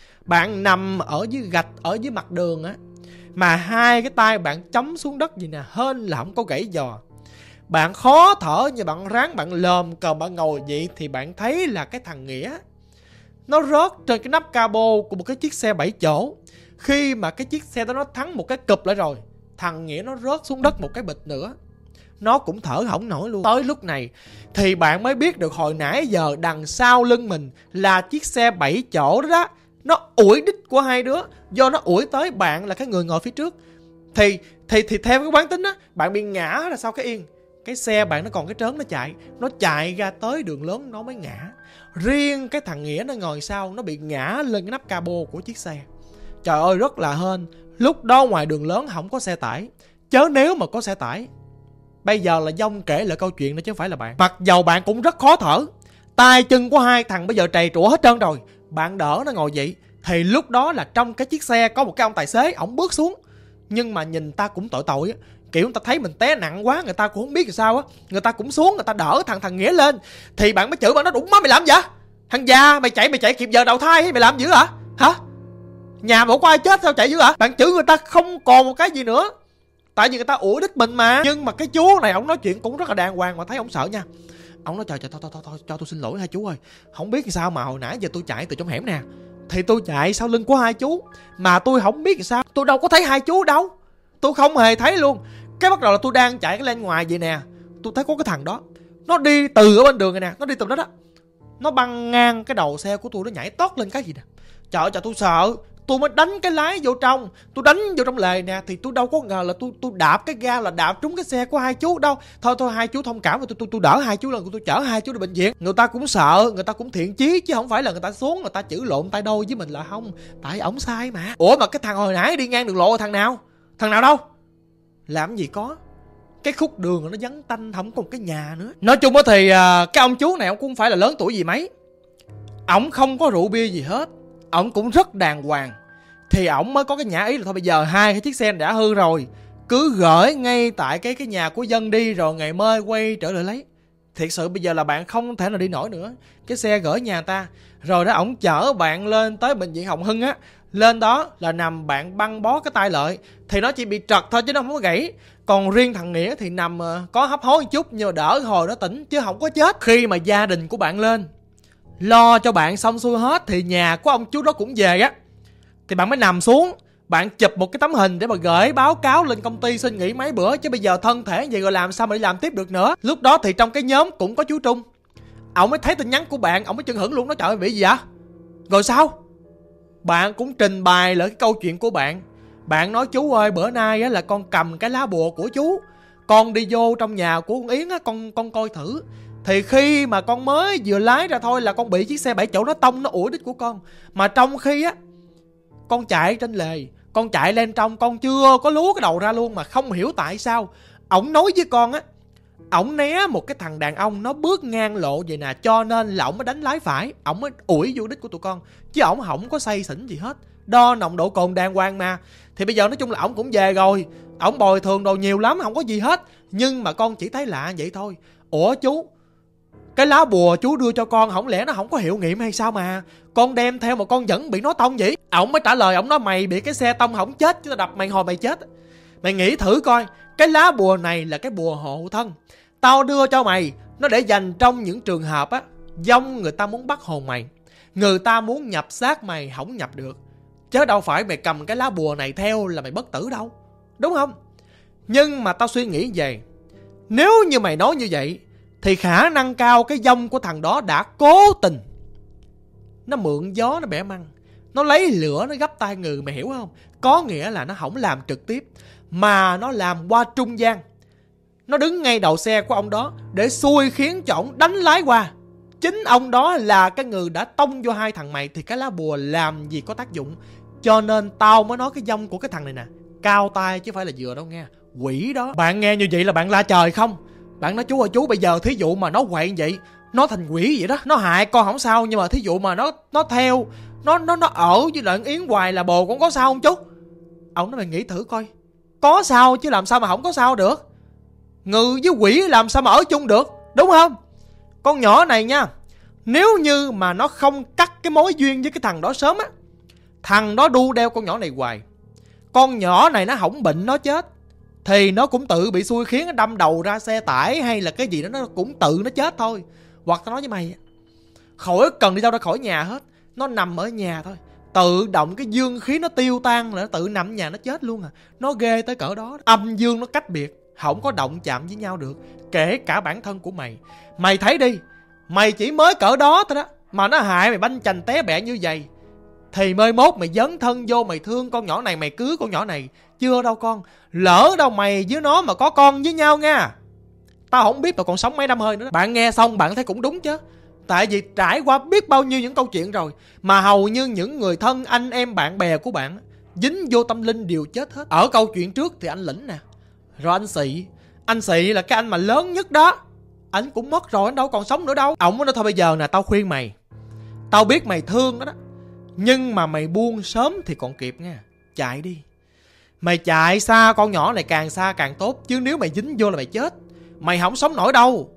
Bạn nằm ở dưới gạch, ở dưới mặt đường á, mà hai cái tay bạn chống xuống đất gì nè, hên là không có gãy giò. Bạn khó thở như bạn ráng bạn lồm cồm bạn ngồi vậy thì bạn thấy là cái thằng Nghĩa nó rớt trên cái nắp cabo của một cái chiếc xe bảy chỗ. Khi mà cái chiếc xe đó nó thắng một cái cụp lại rồi, thằng Nghĩa nó rớt xuống đất một cái bịch nữa, nó cũng thở không nổi luôn. Tới lúc này thì bạn mới biết được hồi nãy giờ đằng sau lưng mình là chiếc xe bảy chỗ đó đó, nó ủi đít của hai đứa. Do nó ủi tới bạn là cái người ngồi phía trước, Thì thì thì theo cái quán tính á, bạn bị ngã là sao cái yên. Cái xe bạn nó còn cái trớn nó chạy, nó chạy ra tới đường lớn nó mới ngã. Riêng cái thằng Nghĩa nó ngồi sau, nó bị ngã lên cái nắp cabo của chiếc xe. Trời ơi rất là hên lúc đó ngoài đường lớn không có xe tải, chớ nếu mà có xe tải bây giờ là Dông kể lại câu chuyện đó chứ không phải là bạn. Mặc dầu bạn cũng rất khó thở, tay chân của hai thằng bây giờ trầy trũa hết trơn rồi, bạn đỡ nó ngồi dậy. Thì lúc đó là trong cái chiếc xe có một cái ông tài xế, ổng bước xuống. Nhưng mà nhìn ta cũng tội tội á, kiểu người ta thấy mình té nặng quá, người ta cũng không biết làm sao á, người ta cũng xuống, người ta đỡ thằng thằng Nghĩa lên. Thì bạn mới chửi bạn, nó đụng má mày làm vậy? Thằng già mày chạy mày chạy kịp giờ đầu thai hay mày làm dữ hả? Hả? Nhà mà có ai chết sao chạy dữ hả? Bạn chửi người ta không còn một cái gì nữa, tại vì người ta ủi đít mình mà. Nhưng mà cái chú này ổng nói chuyện cũng rất là đàng hoàng, mà thấy ổng sợ nha. Ổng nói trời trời thôi thôi thôi, thôi cho tôi xin lỗi hai chú ơi, không biết sao mà hồi nãy giờ tôi chạy từ trong hẻm nè, thì tôi chạy sau lưng của hai chú mà tôi không biết sao, tôi đâu có thấy hai chú đâu, tôi không hề thấy luôn. Cái bắt đầu là tôi đang chạy cái lên ngoài vậy nè, tôi thấy có cái thằng đó nó đi từ ở bên đường này nè, nó đi từ đó đó, nó băng ngang cái đầu xe của tôi, nó nhảy tót lên cái gì nè. Trời ơi trời, tôi sợ, tôi mới đánh cái lái vô trong, tôi đánh vô trong lề nè, thì tôi đâu có ngờ là tôi tôi đạp cái ga là đạp trúng cái xe của hai chú đâu. Thôi thôi hai chú thông cảm, tôi tôi tôi đỡ hai chú lần, tôi chở hai chú đi bệnh viện. Người ta cũng sợ, người ta cũng thiện chí chứ không phải là người ta xuống người ta chửi lộn tay đôi với mình là không, tại ổng sai mà. Ủa mà cái thằng hồi nãy đi ngang đường lộ thằng nào? Thằng nào đâu? Làm gì có, cái khúc đường nó vắng tanh, không có một cái nhà nữa. Nói chung á thì cái ông chú này ông cũng không phải là lớn tuổi gì mấy, ổng không có rượu bia gì hết, ổng cũng rất đàng hoàng. Thì ổng mới có cái nhã ý là thôi bây giờ hai cái chiếc xe đã hư rồi, cứ gửi ngay tại cái cái nhà của dân đi, rồi ngày mai quay trở lại lấy. Thiệt sự bây giờ là bạn không thể nào đi nổi nữa, cái xe gửi nhà ta. Rồi đó ổng chở bạn lên tới bệnh viện Hồng Hưng á, lên đó là nằm bạn băng bó cái tay lợi, thì nó chỉ bị trật thôi chứ nó không có gãy. Còn riêng thằng Nghĩa thì nằm có hấp hối một chút, nhưng mà đỡ hồi nó tỉnh chứ không có chết. Khi mà gia đình của bạn lên lo cho bạn xong xuôi hết thì nhà của ông chú đó cũng về á, thì bạn mới nằm xuống, bạn chụp một cái tấm hình để mà gửi báo cáo lên công ty xin nghỉ mấy bữa, chứ bây giờ thân thể vậy rồi làm sao mà đi làm tiếp được nữa. Lúc đó thì trong cái nhóm cũng có chú Trung, ổng mới thấy tin nhắn của bạn, ổng mới chưng hửng luôn, nói trời ơi bị gì vậy? Rồi sao? Bạn cũng trình bày lại cái câu chuyện của bạn, Bạn nói chú ơi, bữa nay á là con cầm cái lá bùa của chú, con đi vô trong nhà của con Yến á, con con coi thử. Thì khi mà con mới vừa lái ra thôi là con bị chiếc xe bảy chỗ nó tông, nó ủi đít của con. Mà trong khi á con chạy trên lề, con chạy lên trong, con chưa có lú cái đầu ra luôn. Mà không hiểu tại sao ổng nói với con á, ổng né một cái thằng đàn ông nó bước ngang lộ vậy nè, cho nên là ổng mới đánh lái phải, ổng mới ủi vô đít của tụi con. Chứ ổng không có say xỉn gì hết, đo nồng độ cồn đàng hoàng mà. Thì bây giờ nói chung là ổng cũng về rồi, ổng bồi thường đồ nhiều lắm, không có gì hết. Nhưng mà con chỉ thấy lạ vậy thôi. Ủa chú, cái lá bùa chú đưa cho con không lẽ nó không có hiệu nghiệm hay sao mà con đem theo mà con vẫn bị nó tông vậy? Ổng mới trả lời, ổng nói mày bị cái xe tông không chết, chứ tao đập mày hồi mày chết. Mày nghĩ thử coi, cái lá bùa này là cái bùa hộ thân, tao đưa cho mày, nó để dành trong những trường hợp á dông người ta muốn bắt hồn mày, người ta muốn nhập xác mày không nhập được. Chứ đâu phải mày cầm cái lá bùa này theo là mày bất tử đâu, đúng không? Nhưng mà tao suy nghĩ về, nếu như mày nói như vậy thì khả năng cao cái dông của thằng đó đã cố tình, nó mượn gió nó bẻ măng, nó lấy lửa nó gấp tai ngừ, mày hiểu không? Có nghĩa là nó không làm trực tiếp mà nó làm qua trung gian. Nó đứng ngay đầu xe của ông đó để xui khiến cho ổng đánh lái qua. Chính ông đó là cái người đã tông vô hai thằng mày, thì cái lá bùa làm gì có tác dụng. Cho nên tao mới nói cái dông của cái thằng này nè cao tay chứ phải là vừa đâu nghe. Quỷ đó. Bạn nghe như vậy là bạn la trời không? Bạn nói chú ơi chú, bây giờ thí dụ mà nó quậy vậy, nó thành quỷ vậy đó, nó hại con không sao, nhưng mà thí dụ mà nó nó theo, nó nó nó ở với lại Yến hoài là bồ con có sao không chú? Ông nói mày nghĩ thử coi, có sao chứ làm sao mà không có sao được. Người với quỷ làm sao mà ở chung được, đúng không? Con nhỏ này nha, nếu như mà nó không cắt cái mối duyên với cái thằng đó sớm á, thằng đó đu đeo con nhỏ này hoài, con nhỏ này nó hỏng bệnh nó chết, thì nó cũng tự bị xui khiến nó đâm đầu ra xe tải hay là cái gì đó, nó cũng tự nó chết thôi. Hoặc tao nói với mày, khỏi cần đi đâu ra khỏi nhà hết, nó nằm ở nhà thôi, tự động cái dương khí nó tiêu tan là nó tự nằm ở nhà nó chết luôn à. Nó ghê tới cỡ đó. Âm dương nó cách biệt, không có động chạm với nhau được. Kể cả bản thân của mày, mày thấy đi, mày chỉ mới cỡ đó thôi đó mà nó hại mày banh chành té bẹ như vậy, thì mới mốt mày dấn thân vô, mày thương con nhỏ này, mày cưới con nhỏ này. Chưa đâu con, lỡ đâu mày với nó mà có con với nhau nha, tao không biết mà còn sống mấy năm hơi nữa đó. Bạn nghe xong bạn thấy cũng đúng chứ, tại vì trải qua biết bao nhiêu những câu chuyện rồi, mà hầu như những người thân, anh em, bạn bè của bạn dính vô tâm linh đều chết hết. Ở câu chuyện trước thì anh Lĩnh nè, rồi anh Xị. Anh Xị là cái anh mà lớn nhất đó, anh cũng mất rồi, anh đâu còn sống nữa đâu. Ổng nói thôi bây giờ nè, tao khuyên mày, tao biết mày thương nó đó, nhưng mà mày buông sớm thì còn kịp nha. Chạy đi, mày chạy xa con nhỏ này, càng xa càng tốt, chứ nếu mày dính vô là mày chết, mày không sống nổi đâu.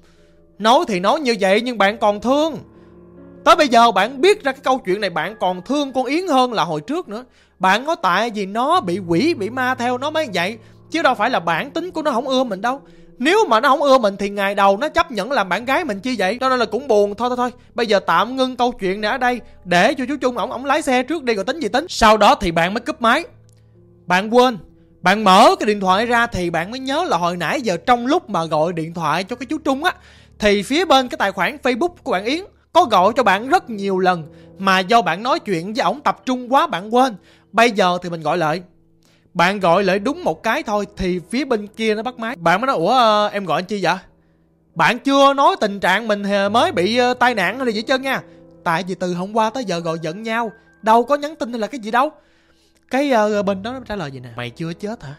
Nói thì nói như vậy nhưng bạn còn thương. Tới bây giờ bạn biết ra cái câu chuyện này, bạn còn thương con Yến hơn là hồi trước nữa. Bạn nói tại vì nó bị quỷ, bị ma theo nó mới vậy, chứ đâu phải là bản tính của nó không ưa mình đâu. Nếu mà nó không ưa mình thì ngày đầu nó chấp nhận làm bạn gái mình chi vậy. Cho nên là cũng buồn. Thôi thôi thôi, bây giờ tạm ngưng câu chuyện này ở đây, để cho chú Trung ổng ổng lái xe trước đi rồi tính gì tính. Sau đó thì bạn mới cúp máy. Bạn quên, bạn mở cái điện thoại ra thì bạn mới nhớ là hồi nãy giờ trong lúc mà gọi điện thoại cho cái chú Trung á, thì phía bên cái tài khoản Facebook của bạn Yến có gọi cho bạn rất nhiều lần, mà do bạn nói chuyện với ổng tập trung quá bạn quên. Bây giờ thì mình gọi lại. Bạn gọi lại đúng một cái thôi thì phía bên kia nó bắt máy. Bạn mới nói ủa em gọi anh chi vậy? Bạn chưa nói tình trạng mình mới bị tai nạn hay gì hết trơn nha. Tại vì từ hôm qua tới giờ gọi giận nhau, đâu có nhắn tin hay là cái gì đâu. Cái uh, bên đó nó trả lời gì nè, mày chưa chết hả?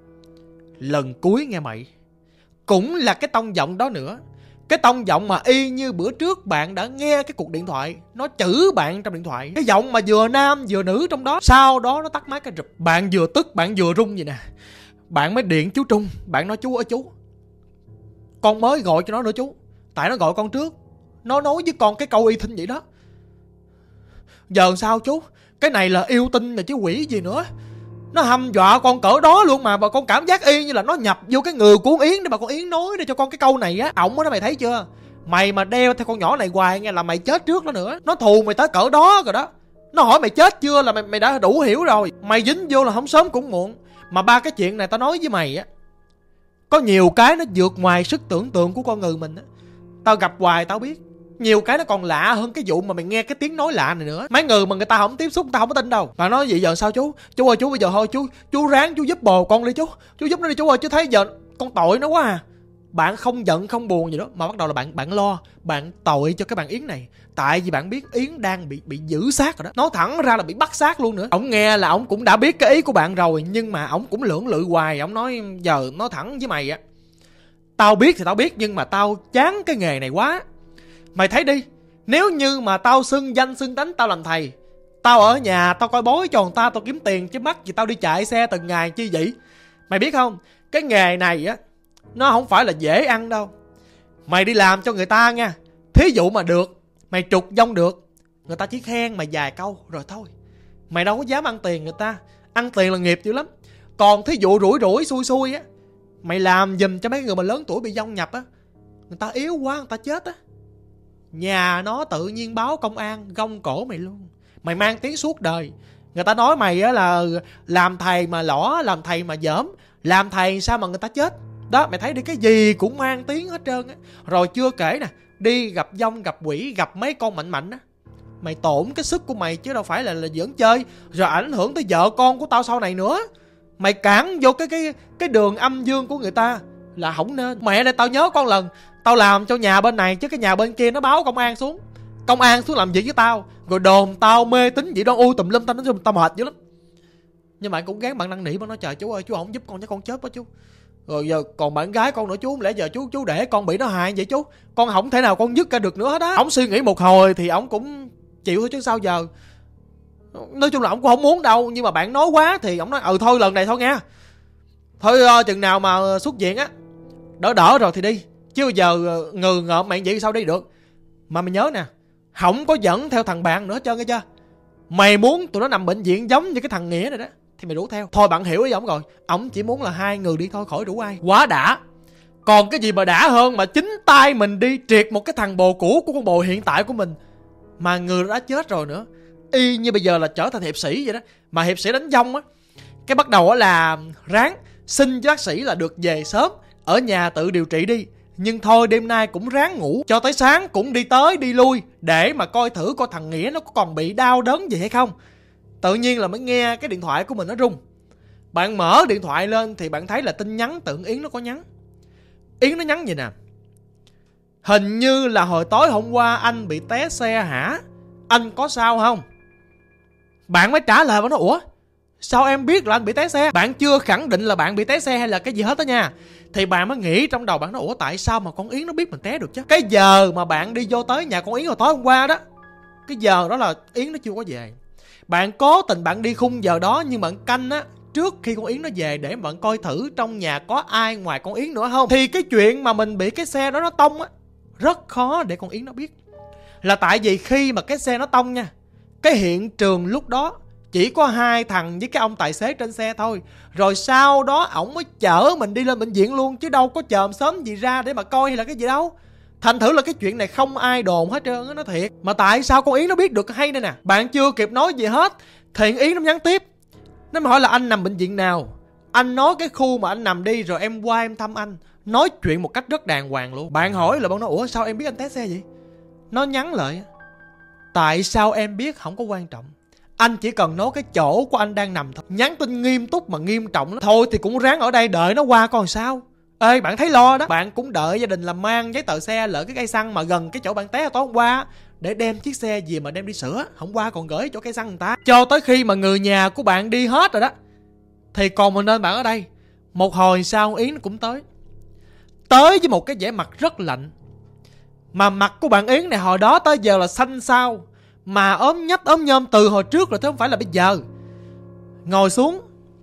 Lần cuối nghe mày. Cũng là cái tông giọng đó nữa, cái tông giọng mà y như bữa trước bạn đã nghe cái cuộc điện thoại, nó chửi bạn trong điện thoại. Cái giọng mà vừa nam vừa nữ trong đó. Sau đó nó tắt máy cái rụp. Bạn vừa tức bạn vừa run vậy nè. Bạn mới điện chú Trung. Bạn nói chú ơi chú, con mới gọi cho nó nữa chú, tại nó gọi con trước, nó nói với con cái câu y thinh vậy đó. Giờ sao chú? Cái này là yêu tinh mà chứ quỷ gì nữa. Nó hăm dọa con cỡ đó luôn mà bà con cảm giác y như là nó nhập vô cái người của con Yến để bà con Yến nói để cho con cái câu này á. Ổng đó mày thấy chưa? Mày mà đeo theo con nhỏ này hoài nghe là mày chết trước nó nữa. Nó thù mày tới cỡ đó rồi đó. Nó hỏi mày chết chưa là mày mày đã đủ hiểu rồi. Mày dính vô là không sớm cũng muộn. Mà ba cái chuyện này tao nói với mày á, có nhiều cái nó vượt ngoài sức tưởng tượng của con người mình á. Tao gặp hoài tao biết. Nhiều cái nó còn lạ hơn cái vụ mà mày nghe cái tiếng nói lạ này nữa. Mấy người mà người ta không tiếp xúc người ta không có tin đâu. Bạn nói vậy giờ sao chú? Chú ơi chú bây giờ thôi chú chú ráng chú giúp bồ con đi chú. Chú giúp nó đi chú ơi, chứ thấy giờ con tội nó quá à. Bạn không giận không buồn gì đó mà bắt đầu là bạn bạn lo, bạn tội cho cái bạn Yến này. Tại vì bạn biết Yến đang bị bị giữ xác rồi đó. Nói thẳng ra là bị bắt xác luôn nữa. Ổng nghe là ổng cũng đã biết cái ý của bạn rồi, nhưng mà ổng cũng lưỡng lự hoài. Ổng nói giờ nói thẳng với mày á, tao biết thì tao biết, nhưng mà tao chán cái nghề này quá. Mày thấy đi, nếu như mà tao xưng danh xưng tánh tao làm thầy, tao ở nhà tao coi bói cho người ta, tao kiếm tiền chứ mắc gì tao đi chạy xe từng ngày chi vậy. Mày biết không, cái nghề này á nó không phải là dễ ăn đâu. Mày đi làm cho người ta nha, thí dụ mà được, mày trục dông được, người ta chỉ khen mày vài câu rồi thôi. Mày đâu có dám ăn tiền người ta. Ăn tiền là nghiệp dữ lắm. Còn thí dụ rủi rủi xui xui á, mày làm giùm cho mấy người mà lớn tuổi bị dông nhập á, người ta yếu quá người ta chết á, nhà nó tự nhiên báo công an gông cổ mày luôn. Mày mang tiếng suốt đời. Người ta nói mày á là làm thầy mà lõ, làm thầy mà dởm, làm thầy sao mà người ta chết. Đó, mày thấy đi, cái gì cũng mang tiếng hết trơn á. Rồi chưa kể nè, đi gặp dông gặp quỷ, gặp mấy con mạnh mạnh á, mày tổn cái sức của mày chứ đâu phải là, là giỡn chơi. Rồi ảnh hưởng tới vợ con của tao sau này nữa. Mày cản vô cái cái cái đường âm dương của người ta là không nên. Mẹ này, tao nhớ con lần tao làm cho nhà bên này chứ cái nhà bên kia nó báo công an xuống. Công an xuống làm gì với tao, rồi đồn tao mê tín gì đó u tùm lum, tao nói tao mệt dữ lắm. Nhưng mà cũng gán bạn năn nỉ, bạn nói trời chú ơi chú không giúp con chứ con chết quá chú. Rồi giờ còn bạn gái con nữa chú, không lẽ giờ chú chú để con bị nó hại vậy chú? Con không thể nào con dứt ra được nữa hết á. Ông suy nghĩ một hồi thì ông cũng chịu thôi chứ sao giờ. Nói chung là ông cũng không muốn đâu, nhưng mà bạn nói quá thì ông nói ừ thôi lần này thôi nha. Thôi chừng nào mà xuất viện á đỡ đỡ rồi thì đi, chứ bây giờ ngừ ngợm mày vậy sao đi được. Mà mày nhớ nè, không có dẫn theo thằng bạn nữa hết trơn nghe chưa. Mày muốn tụi nó nằm bệnh viện giống như cái thằng Nghĩa này đó thì mày rủ theo. Thôi bạn hiểu ý ổng rồi, ổng chỉ muốn là hai người đi thôi, khỏi rủ ai. Quá đã. Còn cái gì mà đã hơn mà chính tay mình đi triệt một cái thằng bồ cũ của con bồ hiện tại của mình, mà người đã chết rồi nữa. Y như bây giờ là trở thành hiệp sĩ vậy đó. Mà hiệp sĩ đánh dông á, cái bắt đầu á là ráng xin cho bác sĩ là được về sớm, ở nhà tự điều trị đi. Nhưng thôi đêm nay cũng ráng ngủ cho tới sáng, cũng đi tới đi lui để mà coi thử coi thằng Nghĩa nó có còn bị đau đớn gì hay không. Tự nhiên là mới nghe cái điện thoại của mình nó rung. Bạn mở điện thoại lên thì bạn thấy là tin nhắn tự Yến nó có nhắn. Yến nó nhắn gì nè: hình như là hồi tối hôm qua anh bị té xe hả? Anh có sao không? Bạn mới trả lời, bạn nói ủa sao em biết là anh bị té xe? Bạn chưa khẳng định là bạn bị té xe hay là cái gì hết đó nha. Thì bạn mới nghĩ trong đầu bạn nói ủa tại sao mà con Yến nó biết mình té được chứ? Cái giờ mà bạn đi vô tới nhà con Yến hồi tối hôm qua đó, cái giờ đó là Yến nó chưa có về. Bạn cố tình bạn đi khung giờ đó, nhưng bạn canh á trước khi con Yến nó về để bạn coi thử trong nhà có ai ngoài con Yến nữa không. Thì cái chuyện mà mình bị cái xe đó nó tông á, rất khó để con Yến nó biết. Là tại vì khi mà cái xe nó tông nha, cái hiện trường lúc đó chỉ có hai thằng với cái ông tài xế trên xe thôi. Rồi sau đó ổng mới chở mình đi lên bệnh viện luôn, chứ đâu có chồm sớm gì ra để mà coi hay là cái gì đâu. Thành thử là cái chuyện này không ai đồn hết trơn á, nó thiệt. Mà tại sao con Yến nó biết được hay đây nè. Bạn chưa kịp nói gì hết thì Yến nó nhắn tiếp. Nó hỏi là anh nằm bệnh viện nào. Anh nói cái khu mà anh nằm đi, rồi em qua em thăm anh. Nói chuyện một cách rất đàng hoàng luôn. Bạn hỏi là bạn nói ủa sao em biết anh té xe vậy? Nó nhắn lại tại sao em biết không có quan trọng, anh chỉ cần nói cái chỗ của anh đang nằm thôi. Nhắn tin nghiêm túc mà nghiêm trọng lắm. Thôi thì cũng ráng ở đây đợi nó qua còn sao. Ê bạn thấy lo đó. Bạn cũng đợi gia đình làm mang giấy tờ xe lỡ cái cây xăng mà gần cái chỗ bạn té tối hôm qua, để đem chiếc xe gì mà đem đi sửa. Hôm qua còn gửi chỗ cây xăng người ta. Cho tới khi mà người nhà của bạn đi hết rồi đó thì còn mình nên bạn ở đây. Một hồi sau Yến nó cũng tới. Tới với một cái vẻ mặt rất lạnh. Mà mặt của bạn Yến này hồi đó tới giờ là xanh xao, mà ốm nhách ốm nhôm từ hồi trước rồi chứ không phải là bây giờ. Ngồi xuống,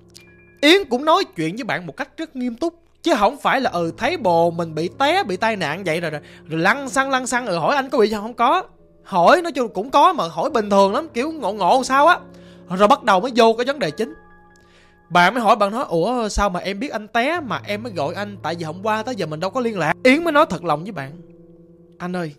Yến cũng nói chuyện với bạn một cách rất nghiêm túc, chứ không phải là ừ thấy bồ mình bị té bị tai nạn vậy rồi rồi, rồi lăn xăng lăn xăng ừ hỏi anh có bị gì không. Có hỏi, nói chung cũng có mà hỏi bình thường lắm, kiểu ngộ ngộ sao á. Rồi bắt đầu mới vô cái vấn đề chính. Bạn mới hỏi, bạn nói ủa sao mà em biết anh té mà em mới gọi anh, tại vì hôm qua tới giờ mình đâu có liên lạc. Yến mới nói thật lòng với bạn: anh ơi,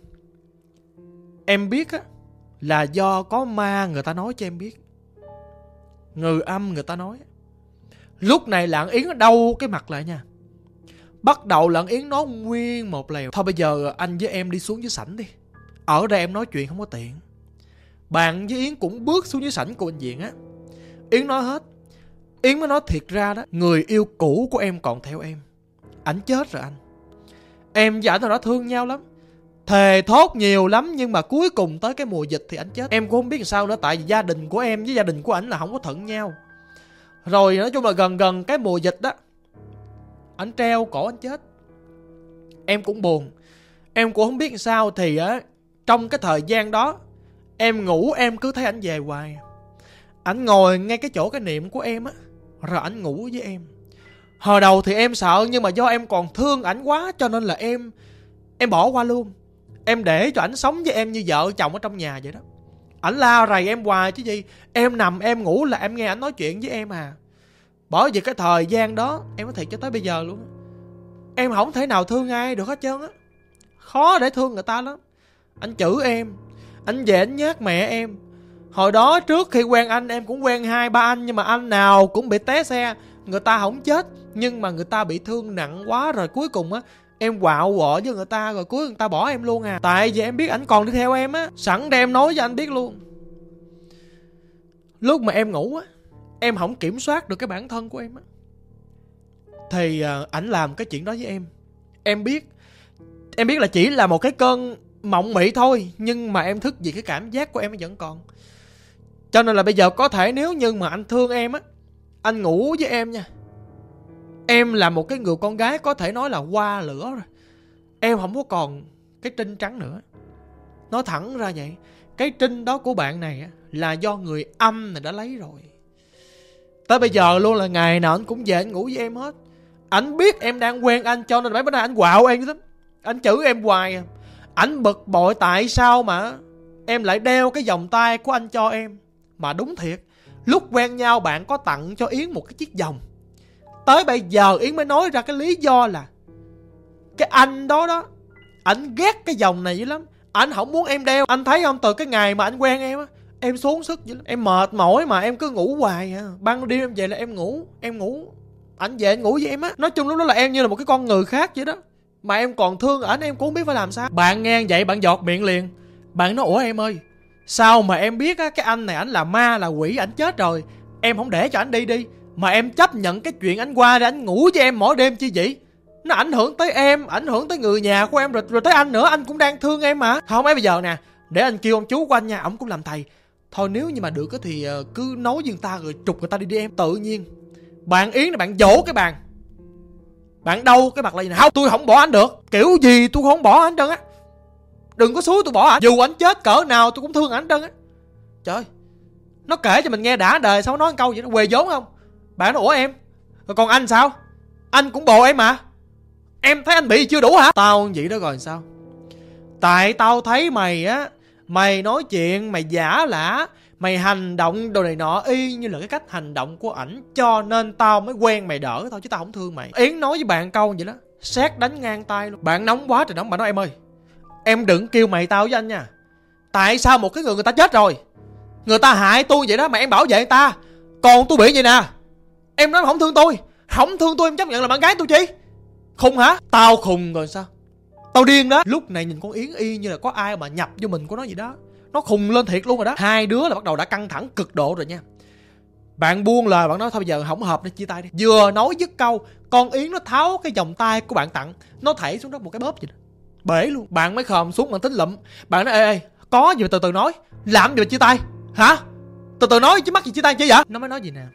em biết á là do có ma người ta nói cho em biết, người âm người ta nói. Lúc này Lạng Yến nó đau cái mặt lại nha. Bắt đầu Lạng Yến nói nguyên một lèo. Thôi bây giờ anh với em đi xuống dưới sảnh đi, Ở đây em nói chuyện không có tiện. Bạn với Yến cũng bước xuống dưới sảnh của bệnh viện á. Yến nói hết. Yến mới nói thiệt ra đó, người yêu cũ của em còn theo em. Ảnh chết rồi anh. Em và ảnh hồi đó thương nhau lắm, thề thốt nhiều lắm, nhưng mà cuối cùng tới cái mùa dịch thì ảnh chết. Em cũng không biết làm sao nữa, tại vì gia đình của em với gia đình của ảnh là không có thuận nhau. Rồi nói chung là gần gần cái mùa dịch đó, ảnh treo cổ ảnh chết. Em cũng buồn, em cũng không biết làm sao. Thì á, trong cái thời gian đó em ngủ em cứ thấy ảnh về hoài. Ảnh ngồi ngay cái chỗ cái niệm của em á, rồi ảnh ngủ với em. Hồi đầu thì em sợ, nhưng mà do em còn thương ảnh quá cho nên là em Em bỏ qua luôn. Em để cho ảnh sống với em như vợ chồng ở trong nhà vậy đó. Ảnh la rầy em hoài chứ gì. Em nằm em ngủ là em nghe ảnh nói chuyện với em à. Bởi vì cái thời gian đó, em nói thiệt cho tới bây giờ luôn, em không thể nào thương ai được hết trơn á. Khó để thương người ta lắm. Anh chửi em, anh về anh nhát mẹ em. Hồi đó trước khi quen anh, em cũng quen hai ba anh, nhưng mà anh nào cũng bị té xe. Người ta không chết, nhưng mà người ta bị thương nặng quá. Rồi cuối cùng á, em quạo quọ với người ta, rồi cuối người ta bỏ em luôn à. Tại vì em biết ảnh còn đi theo em á. Sẵn đem nói cho anh biết luôn. Lúc mà em ngủ á, em không kiểm soát được cái bản thân của em á, thì uh, ảnh làm cái chuyện đó với em. Em biết Em biết là chỉ là một cái cơn mộng mị thôi, nhưng mà em thức vì cái cảm giác của em vẫn còn. Cho nên là bây giờ có thể nếu như mà anh thương em á, anh ngủ với em nha. Em là một cái người con gái có thể nói là qua lửa rồi. Em không có còn cái trinh trắng nữa. Nói thẳng ra vậy. Cái trinh đó của bạn này á, là do người âm này đã lấy rồi. Tới bây giờ luôn là ngày nào anh cũng về anh ngủ với em hết. Ảnh biết em đang quen anh, cho nên mấy bữa nay anh quạo em lắm. Anh chửi em hoài à. Ảnh bực bội tại sao mà em lại đeo cái vòng tay của anh cho em. Mà đúng thiệt, lúc quen nhau bạn có tặng cho Yến một cái chiếc vòng. Tới bây giờ Yến mới nói ra cái lý do là cái anh đó đó, ảnh ghét cái vòng này dữ lắm. Ảnh không muốn em đeo. Anh thấy không, từ cái ngày mà anh quen em á, em xuống sức dữ lắm. Em mệt mỏi mà em cứ ngủ hoài à. Ban đêm em về là em ngủ. Em ngủ ảnh về anh ngủ với em á. Nói chung lúc đó là em như là một cái con người khác vậy đó. Mà em còn thương ảnh, em cũng không biết phải làm sao. Bạn nghe vậy bạn giọt miệng liền. Bạn nói ủa em ơi, sao mà em biết á, cái anh này ảnh là ma là quỷ, ảnh chết rồi, em không để cho ảnh đi đi, mà em chấp nhận cái chuyện ảnh qua để ảnh ngủ với em mỗi đêm chi vậy? Nó ảnh hưởng tới em, ảnh hưởng tới người nhà của em, rồi rồi tới anh nữa. Anh cũng đang thương em mà. Không, ấy bây giờ nè, để anh kêu ông chú của anh nha, ổng cũng làm thầy. Thôi nếu như mà được thì cứ nói với người ta rồi trục người ta đi đi em. Tự nhiên bạn Yến này bạn vỗ cái bàn, bạn đâu cái mặt là gì nào? Không, tôi không bỏ anh được. Kiểu gì tôi không bỏ anh trơn á. Đừng có xúi tôi bỏ ảnh. Dù ảnh chết cỡ nào tôi cũng thương ảnh trơn á. Trời ơi, nó kể cho mình nghe đã đời, sao nói một câu vậy? Nó quề vốn không? Bạn nói ủa em, rồi còn anh sao? Anh cũng bồ em mà. Em thấy anh bị gì chưa đủ hả? Tao vậy đó rồi sao? Tại tao thấy mày á, mày nói chuyện mày giả lả, mày hành động đồ này nọ y như là cái cách hành động của ảnh, cho nên tao mới quen mày đỡ thôi, chứ tao không thương mày. Yến nói với bạn câu vậy đó, sét đánh ngang tay luôn. Bạn nóng quá trời nóng. Bạn nói em ơi, em đừng kêu mày tao với anh nha. Tại sao một cái người người ta chết rồi, người ta hại tôi vậy đó mà em bảo vệ người ta, còn tôi bị vậy nè. Em nói không thương tôi, không thương tôi em chấp nhận là bạn gái tôi chi? Khùng hả? Tao khùng rồi sao? Tao điên đó. Lúc này nhìn con Yến y như là có ai mà nhập vô mình của nó gì đó. Nó khùng lên thiệt luôn rồi đó. Hai đứa là bắt đầu đã căng thẳng cực độ rồi nha. Bạn buông lời, bạn nói thôi bây giờ không hợp để chia tay đi. Vừa nói dứt câu, con Yến nó tháo cái vòng tay của bạn tặng, nó thảy xuống đó một cái bóp gì đó, bể luôn. Bạn mới khòm xuống, bạn tính lụm. Bạn nói ê ê, có gì mà từ từ nói, làm gì mà chia tay hả? Từ từ nói chứ mắc gì chia tay chứ vậy? Nó mới nói gì nè,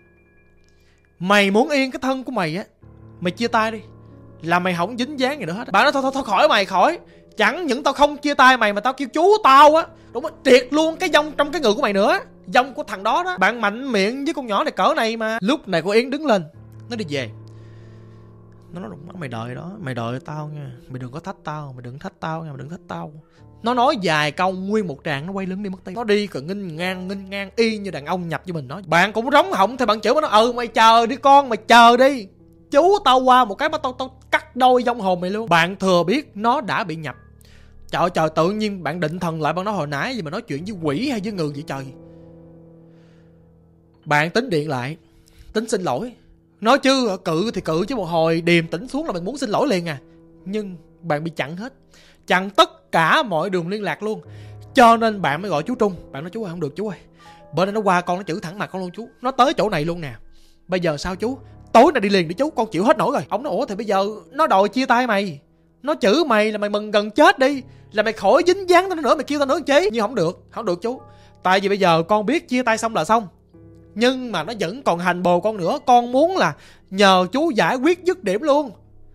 mày muốn yên cái thân của mày á, mày chia tay đi, là mày không dính dáng gì nữa hết. Bạn nói thôi thôi thôi khỏi mày khỏi. Chẳng những tao không chia tay mày mà tao kêu chú tao á. Đúng á, triệt luôn cái dông trong cái người của mày nữa, dông của thằng đó đó. Bạn mạnh miệng với con nhỏ này cỡ này mà. Lúc này cô Yến đứng lên, nó đi về. Nó nói đúng, mày đợi đó, mày đợi tao nha, mày đừng có thách tao, mày đừng thách tao nha, mày đừng thách tao. Nó nói dài câu nguyên một tràng, nó quay lưng đi mất tiêu. Nó đi còn nghênh ngang nghênh ngang y như đàn ông nhập với mình nói. Bạn cũng rống họng thì bạn chửi nó, ừ mày chờ đi con, mày chờ đi. Chú tao qua một cái mà tao tao cắt đôi vong hồn mày luôn. Bạn thừa biết nó đã bị nhập. Trời trời, tự nhiên bạn định thần lại, bạn nói hồi nãy gì mà nói chuyện với quỷ hay với người vậy trời. Bạn tính điện lại, tính xin lỗi. Nói chứ cự thì cự chứ một hồi điềm tĩnh xuống là mình muốn xin lỗi liền à. Nhưng bạn bị chặn hết. chặn tất cả mọi đường liên lạc luôn. Cho nên bạn mới gọi chú Trung. Bạn nói chú ơi không được chú ơi, bữa nay nó qua con nó chửi thẳng mặt con luôn chú, nó tới chỗ này luôn nè. Bây giờ sao chú? Tối nay đi liền đi chú, con chịu hết nổi rồi. Ông nói ủa thì bây giờ nó đòi chia tay mày, nó chửi mày là mày mừng gần chết đi, là mày khỏi dính dáng tới nó nữa, mày kêu tao nữa chứ. Nhưng không được, không được chú. Tại vì bây giờ con biết chia tay xong là xong, nhưng mà nó vẫn còn hành bồ con nữa. Con muốn là nhờ chú giải quyết dứt điểm luôn.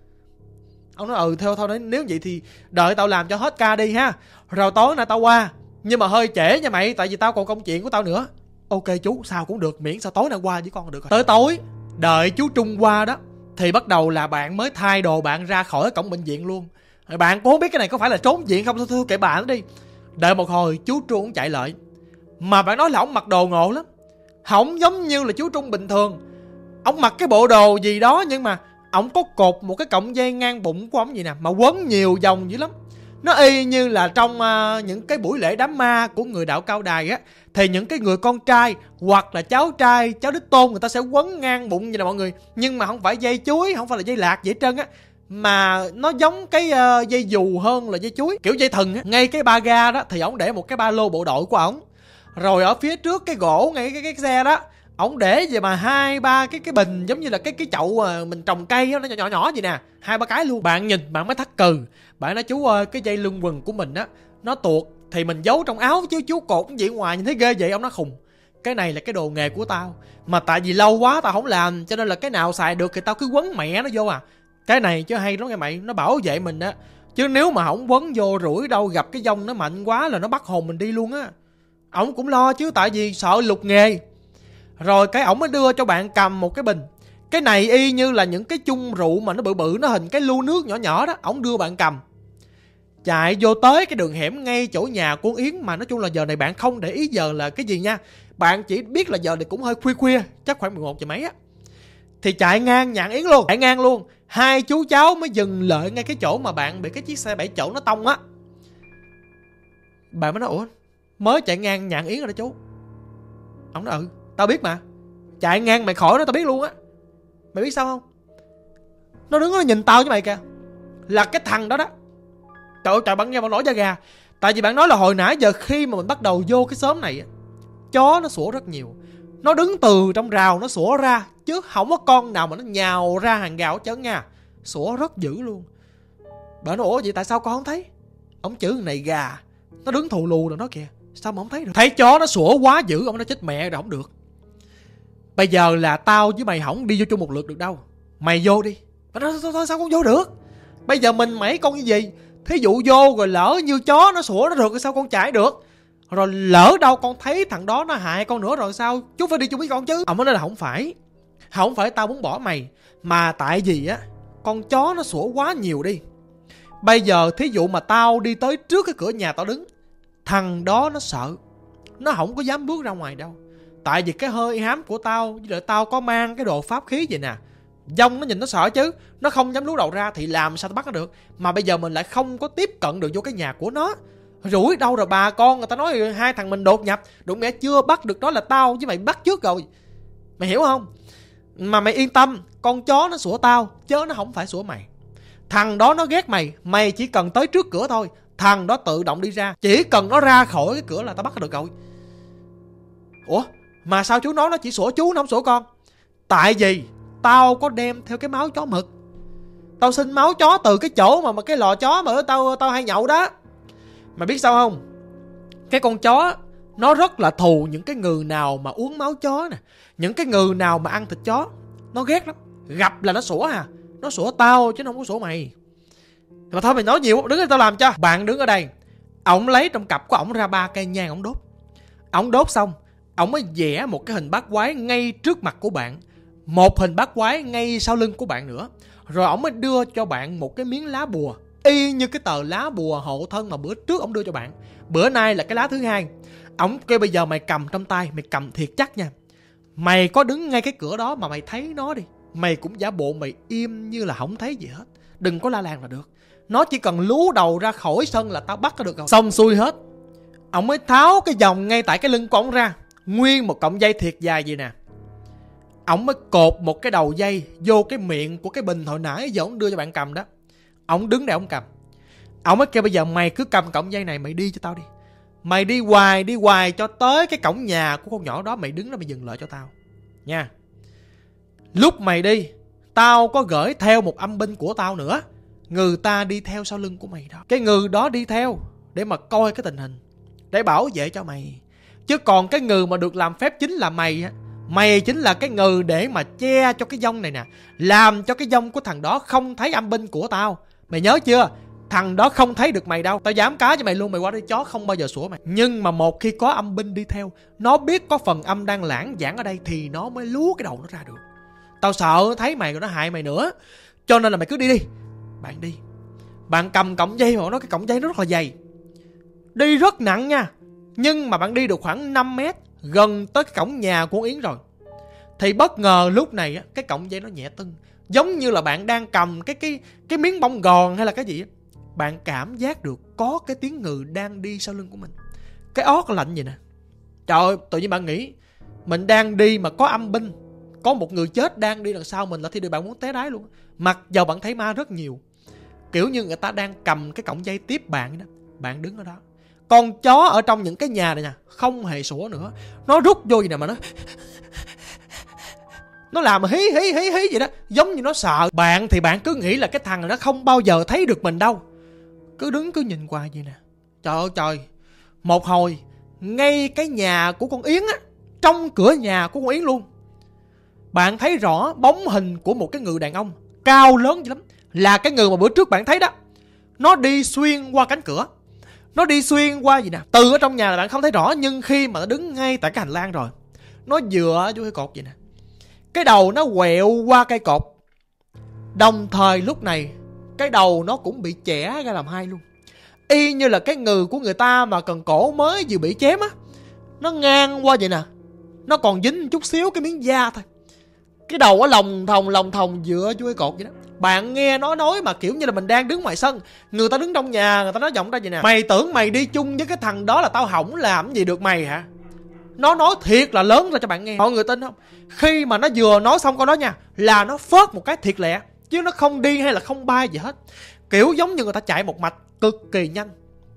Ông nói ừ theo thôi, nếu vậy thì đợi tao làm cho hết ca đi ha, rồi tối nay tao qua. Nhưng mà hơi trễ nha mày, tại vì tao còn công chuyện của tao nữa. Ok chú, sao cũng được, miễn sao tối nay qua với con là được rồi. Tới tối, đợi chú Trung qua đó, thì bắt đầu là bạn mới thay đồ bạn ra khỏi cổng bệnh viện luôn. Bạn cũng không biết cái này có phải là trốn viện không, thôi, thôi kệ bạn nó đi. Đợi một hồi chú Trung cũng chạy lại. Mà bạn nói là ổng mặc đồ ngộ lắm, không giống như là chú Trung bình thường. Ổng mặc cái bộ đồ gì đó, nhưng mà ổng có cột một cái cọng dây ngang bụng của ổng vậy nè, mà quấn nhiều vòng dữ lắm. Nó y như là trong uh, những cái buổi lễ đám ma của người đạo Cao Đài á, thì những cái người con trai hoặc là cháu trai, cháu đích tôn, người ta sẽ quấn ngang bụng vậy nè mọi người. Nhưng mà không phải dây chuối, không phải là dây lạc vậy hết trơn á, mà nó giống cái uh, dây dù hơn là dây chuối, kiểu dây thừng á. Ngay cái ba ga đó thì ổng để một cái ba lô bộ đội của ổng. Rồi ở phía trước cái gỗ ngay cái, cái, cái xe đó, ổng để về mà hai ba cái cái bình giống như là cái cái chậu mà mình trồng cây đó, nó nhỏ nhỏ nhỏ vậy nè, hai ba cái luôn. Bạn nhìn bạn mới thắc cừ. Bạn nói chú ơi, cái dây lưng quần của mình á nó tuột thì mình giấu trong áo chứ chú cột cái gì ngoài nhìn thấy ghê vậy. Ông nói khùng, cái này là cái đồ nghề của tao, mà tại vì lâu quá tao không làm cho nên là cái nào xài được thì tao cứ quấn mẹ nó vô à. Cái này chứ hay lắm nghe mày, nó bảo vệ mình á, chứ nếu mà không quấn vô rủi đâu gặp cái dông nó mạnh quá là nó bắt hồn mình đi luôn á. Ổng cũng lo chứ, tại vì sợ lục nghề. Rồi cái ổng mới đưa cho bạn cầm một cái bình. Cái này y như là những cái chung rượu mà nó bự bự, nó hình cái lu nước nhỏ nhỏ đó. Ổng đưa bạn cầm, chạy vô tới cái đường hẻm ngay chỗ nhà của Yến. Mà nói chung là giờ này bạn không để ý giờ là cái gì nha, bạn chỉ biết là giờ này cũng hơi khuya khuya, chắc khoảng mười một giờ mấy á. Thì chạy ngang nhà Yến luôn, chạy ngang luôn. Hai chú cháu mới dừng lại ngay cái chỗ mà bạn bị cái chiếc xe bảy chỗ nó tông á. Bạn mới nói ủa mới chạy ngang nhà Yến rồi đó chú. Ông nói ừ tao biết mà, chạy ngang mày khỏi đó tao biết luôn á. Mày biết sao không? Nó đứng nó nhìn tao với mày kìa, là cái thằng đó đó. Trời ơi trời, bạn nghe bạn nổi da gà. Tại vì bạn nói là hồi nãy giờ khi mà mình bắt đầu vô cái xóm này, chó nó sủa rất nhiều. Nó đứng từ trong rào nó sủa ra, chứ không có con nào mà nó nhào ra hàng rào hết trơn nha. Sủa rất dữ luôn. Bạn nói ủa vậy tại sao con không thấy? Ông chữ này gà, nó đứng thù lù rồi nó kìa, sao mà không thấy được? Thấy chó nó sủa quá dữ, ông nói chết mẹ rồi không được. Bây giờ là tao với mày không đi vô chung một lượt được đâu, mày vô đi. Mà nói thôi sao con vô được? Bây giờ mình mấy con cái gì? Thí dụ vô rồi lỡ như chó nó sủa nó được sao con chạy được? Rồi lỡ đâu con thấy thằng đó nó hại con nữa rồi sao? Chú phải đi chung với con chứ. Ông nói là không phải, không phải tao muốn bỏ mày, mà tại vì á con chó nó sủa quá nhiều đi. Bây giờ thí dụ mà tao đi tới trước cái cửa nhà tao đứng, thằng đó nó sợ, nó không có dám bước ra ngoài đâu. Tại vì cái hơi hám của tao, với lại tao có mang cái đồ pháp khí vậy nè. Dông nó nhìn nó sợ chứ, nó không dám lú đầu ra thì làm sao tao bắt nó được. Mà bây giờ mình lại không có tiếp cận được vô cái nhà của nó. Rủi đâu rồi bà con người ta nói hai thằng mình đột nhập, đụng mẹ chưa bắt được nó là tao với mày bắt trước rồi. Mày hiểu không? Mà mày yên tâm, con chó nó sủa tao chứ nó không phải sủa mày. Thằng đó nó ghét mày, mày chỉ cần tới trước cửa thôi, thằng đó tự động đi ra. Chỉ cần nó ra khỏi cái cửa là tao bắt nó được rồi. Ủa mà sao chú nói nó chỉ sủa chú nó không sủa con? Tại vì tao có đem theo cái máu chó mực. Tao xin máu chó từ cái chỗ mà, mà cái lò chó mà tao tao hay nhậu đó. Mày biết sao không? Cái con chó nó rất là thù những cái người nào mà uống máu chó nè, những cái người nào mà ăn thịt chó. Nó ghét lắm, gặp là nó sủa à. Nó sủa tao chứ nó không có sủa mày. Mà thôi mày nói nhiều, đứng đây tao làm cho. Bạn đứng ở đây, ổng lấy trong cặp của ổng ra ba cây nhang ổng đốt. Ổng đốt xong, ổng mới vẽ một cái hình bát quái ngay trước mặt của bạn, một hình bát quái ngay sau lưng của bạn nữa. Rồi ổng mới đưa cho bạn một cái miếng lá bùa, y như cái tờ lá bùa hộ thân mà bữa trước ổng đưa cho bạn. Bữa nay là cái lá thứ hai. Ổng kêu bây giờ mày cầm trong tay, mày cầm thiệt chắc nha. Mày có đứng ngay cái cửa đó mà mày thấy nó đi, mày cũng giả bộ mày im như là không thấy gì hết, đừng có la làng là được. Nó chỉ cần lú đầu ra khỏi sân là tao bắt nó được rồi. Xong xuôi hết, ổng mới tháo cái vòng ngay tại cái lưng của ổng ra, nguyên một cọng dây thiệt dài vậy nè. Ổng mới cột một cái đầu dây vô cái miệng của cái bình hồi nãy giờ ổng đưa cho bạn cầm đó. Ổng đứng đây ổng cầm. Ông mới kêu bây giờ mày cứ cầm cọng dây này mày đi cho tao đi. Mày đi hoài đi hoài cho tới cái cổng nhà của con nhỏ đó, mày đứng đó mày dừng lại cho tao nha. Lúc mày đi, tao có gửi theo một âm binh của tao nữa. Người ta đi theo sau lưng của mày đó. Cái người đó đi theo để mà coi cái tình hình, để bảo vệ cho mày. Chứ còn cái người mà được làm phép chính là mày á. Mày chính là cái người để mà che cho cái dông này nè, làm cho cái dông của thằng đó không thấy âm binh của tao. Mày nhớ chưa? Thằng đó không thấy được mày đâu. Tao dám cá cho mày luôn, mày qua đây chó không bao giờ sủa mày. Nhưng mà một khi có âm binh đi theo, nó biết có phần âm đang lãng giảng ở đây thì nó mới lú cái đầu nó ra được. Tao sợ thấy mày rồi nó hại mày nữa. Cho nên là mày cứ đi đi. Bạn đi. Bạn cầm cọng dây mà nó cái cọng dây nó rất là dày. Đi rất nặng nha. Nhưng mà bạn đi được khoảng năm mét, gần tới cái cổng nhà của Yến rồi, thì bất ngờ lúc này á, cái cọng dây nó nhẹ tưng, giống như là bạn đang cầm cái cái cái miếng bông gòn hay là cái gì á. Bạn cảm giác được có cái tiếng ngừ đang đi sau lưng của mình. Cái ót lạnh vậy nè. Trời ơi, tự nhiên bạn nghĩ mình đang đi mà có âm binh, có một người chết đang đi đằng sau mình là thì điều bạn muốn té đái luôn. Mặc dầu bạn thấy ma rất nhiều, kiểu như người ta đang cầm cái cọng dây tiếp bạn đó. Bạn đứng ở đó. Con chó ở trong những cái nhà này nè không hề sủa nữa. Nó rút vô gì nè mà nó Nó làm mà hí hí hí hí vậy đó, giống như nó sợ. Bạn thì bạn cứ nghĩ là cái thằng này nó không bao giờ thấy được mình đâu, cứ đứng cứ nhìn qua vậy nè. Trời ơi trời. Một hồi ngay cái nhà của con Yến á, trong cửa nhà của con Yến luôn, bạn thấy rõ bóng hình của một cái người đàn ông cao lớn vậy lắm. Là cái người mà bữa trước bạn thấy đó. Nó đi xuyên qua cánh cửa, nó đi xuyên qua gì nè. Từ ở trong nhà là bạn không thấy rõ, nhưng khi mà nó đứng ngay tại cái hành lang rồi, nó dựa vô cái cột vậy nè. Cái đầu nó quẹo qua cây cột. Đồng thời lúc này cái đầu nó cũng bị chẻ ra làm hai luôn. Y như là cái ngừ của người ta mà cần cổ mới vừa bị chém á, nó ngang qua vậy nè. Nó còn dính chút xíu cái miếng da thôi. Cái đầu ở lòng thòng lòng thòng dựa vô cái cột vậy đó. Bạn nghe nó nói mà kiểu như là mình đang đứng ngoài sân, người ta đứng trong nhà, người ta nói giọng ra vậy nè: mày tưởng mày đi chung với cái thằng đó là tao hỏng làm gì được mày hả? Nó nói thiệt là lớn ra cho bạn nghe. Mọi người tin không? Khi mà nó vừa nói xong câu đó nha, là nó phớt một cái thiệt lẹ, chứ nó không đi hay là không bay gì hết. Kiểu giống như người ta chạy một mạch cực kỳ nhanh,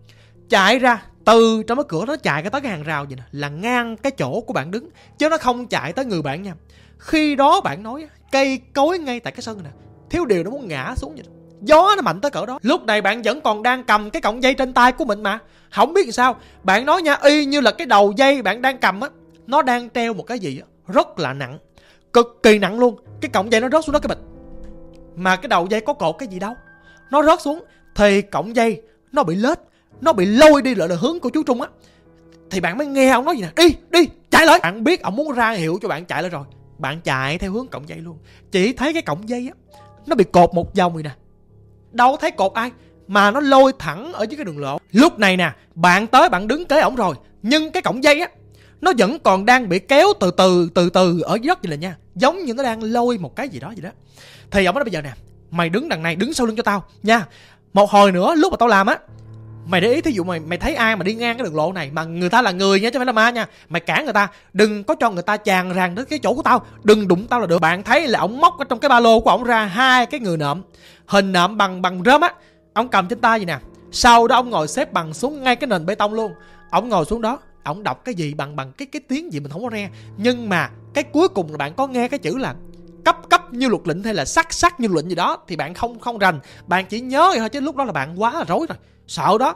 chạy ra từ trong cái cửa, nó chạy cái tới cái hàng rào vậy nè, là ngang cái chỗ của bạn đứng, chứ nó không chạy tới người bạn nha. Khi đó bạn nói cây cối ngay tại cái sân nè, thiếu điều nó muốn ngã xuống vậy đó. Gió nó mạnh tới cỡ đó. Lúc này bạn vẫn còn đang cầm cái cọng dây trên tay của mình mà. Không biết làm sao, bạn nói nha, y như là cái đầu dây bạn đang cầm á, nó đang treo một cái gì á rất là nặng, cực kỳ nặng luôn. Cái cọng dây nó rớt xuống đó cái bịch, mà cái đầu dây có cột cái gì đâu. Nó rớt xuống thì cọng dây nó bị lết, nó bị lôi đi lại là hướng của chú Trung á. Thì bạn mới nghe ông nói gì nè: đi đi chạy lại. Bạn biết ông muốn ra hiệu cho bạn chạy lại rồi. Bạn chạy theo hướng cọng dây luôn. Chỉ thấy cái cọng dây á, nó bị cột một vòng rồi nè. Đâu thấy cột ai, mà nó lôi thẳng ở dưới cái đường lộ. Lúc này nè, bạn tới bạn đứng kế ổng rồi, nhưng cái cọng dây á, nó vẫn còn đang bị kéo từ từ từ từ ở dưới đất vậy là nha, giống như nó đang lôi một cái gì đó vậy đó. Thì ổng nói bây giờ nè, mày đứng đằng này, đứng sau lưng cho tao nha. Một hồi nữa lúc mà tao làm á, mày để ý, thí dụ mày mày thấy ai mà đi ngang cái đường lộ này mà người ta là người nha chứ không phải là ma nha, mày cản người ta, đừng có cho người ta tràn ràng đến cái chỗ của tao, đừng đụng tao là được. Bạn thấy là ổng móc ở trong cái ba lô của ổng ra hai cái người nộm, hình nộm bằng bằng rơm á, ổng cầm trên tay vậy nè. Sau đó ổng ngồi xếp bằng xuống ngay cái nền bê tông luôn. Ổng ngồi xuống đó, ổng đọc cái gì bằng bằng cái cái tiếng gì mình không có nghe, nhưng mà cái cuối cùng là bạn có nghe cái chữ là cấp cấp như luật lệnh hay là sắc sắc như luật lệnh gì đó, thì bạn không không rành, bạn chỉ nhớ vậy thôi, chứ lúc đó là bạn quá là rối rồi, sợ đó.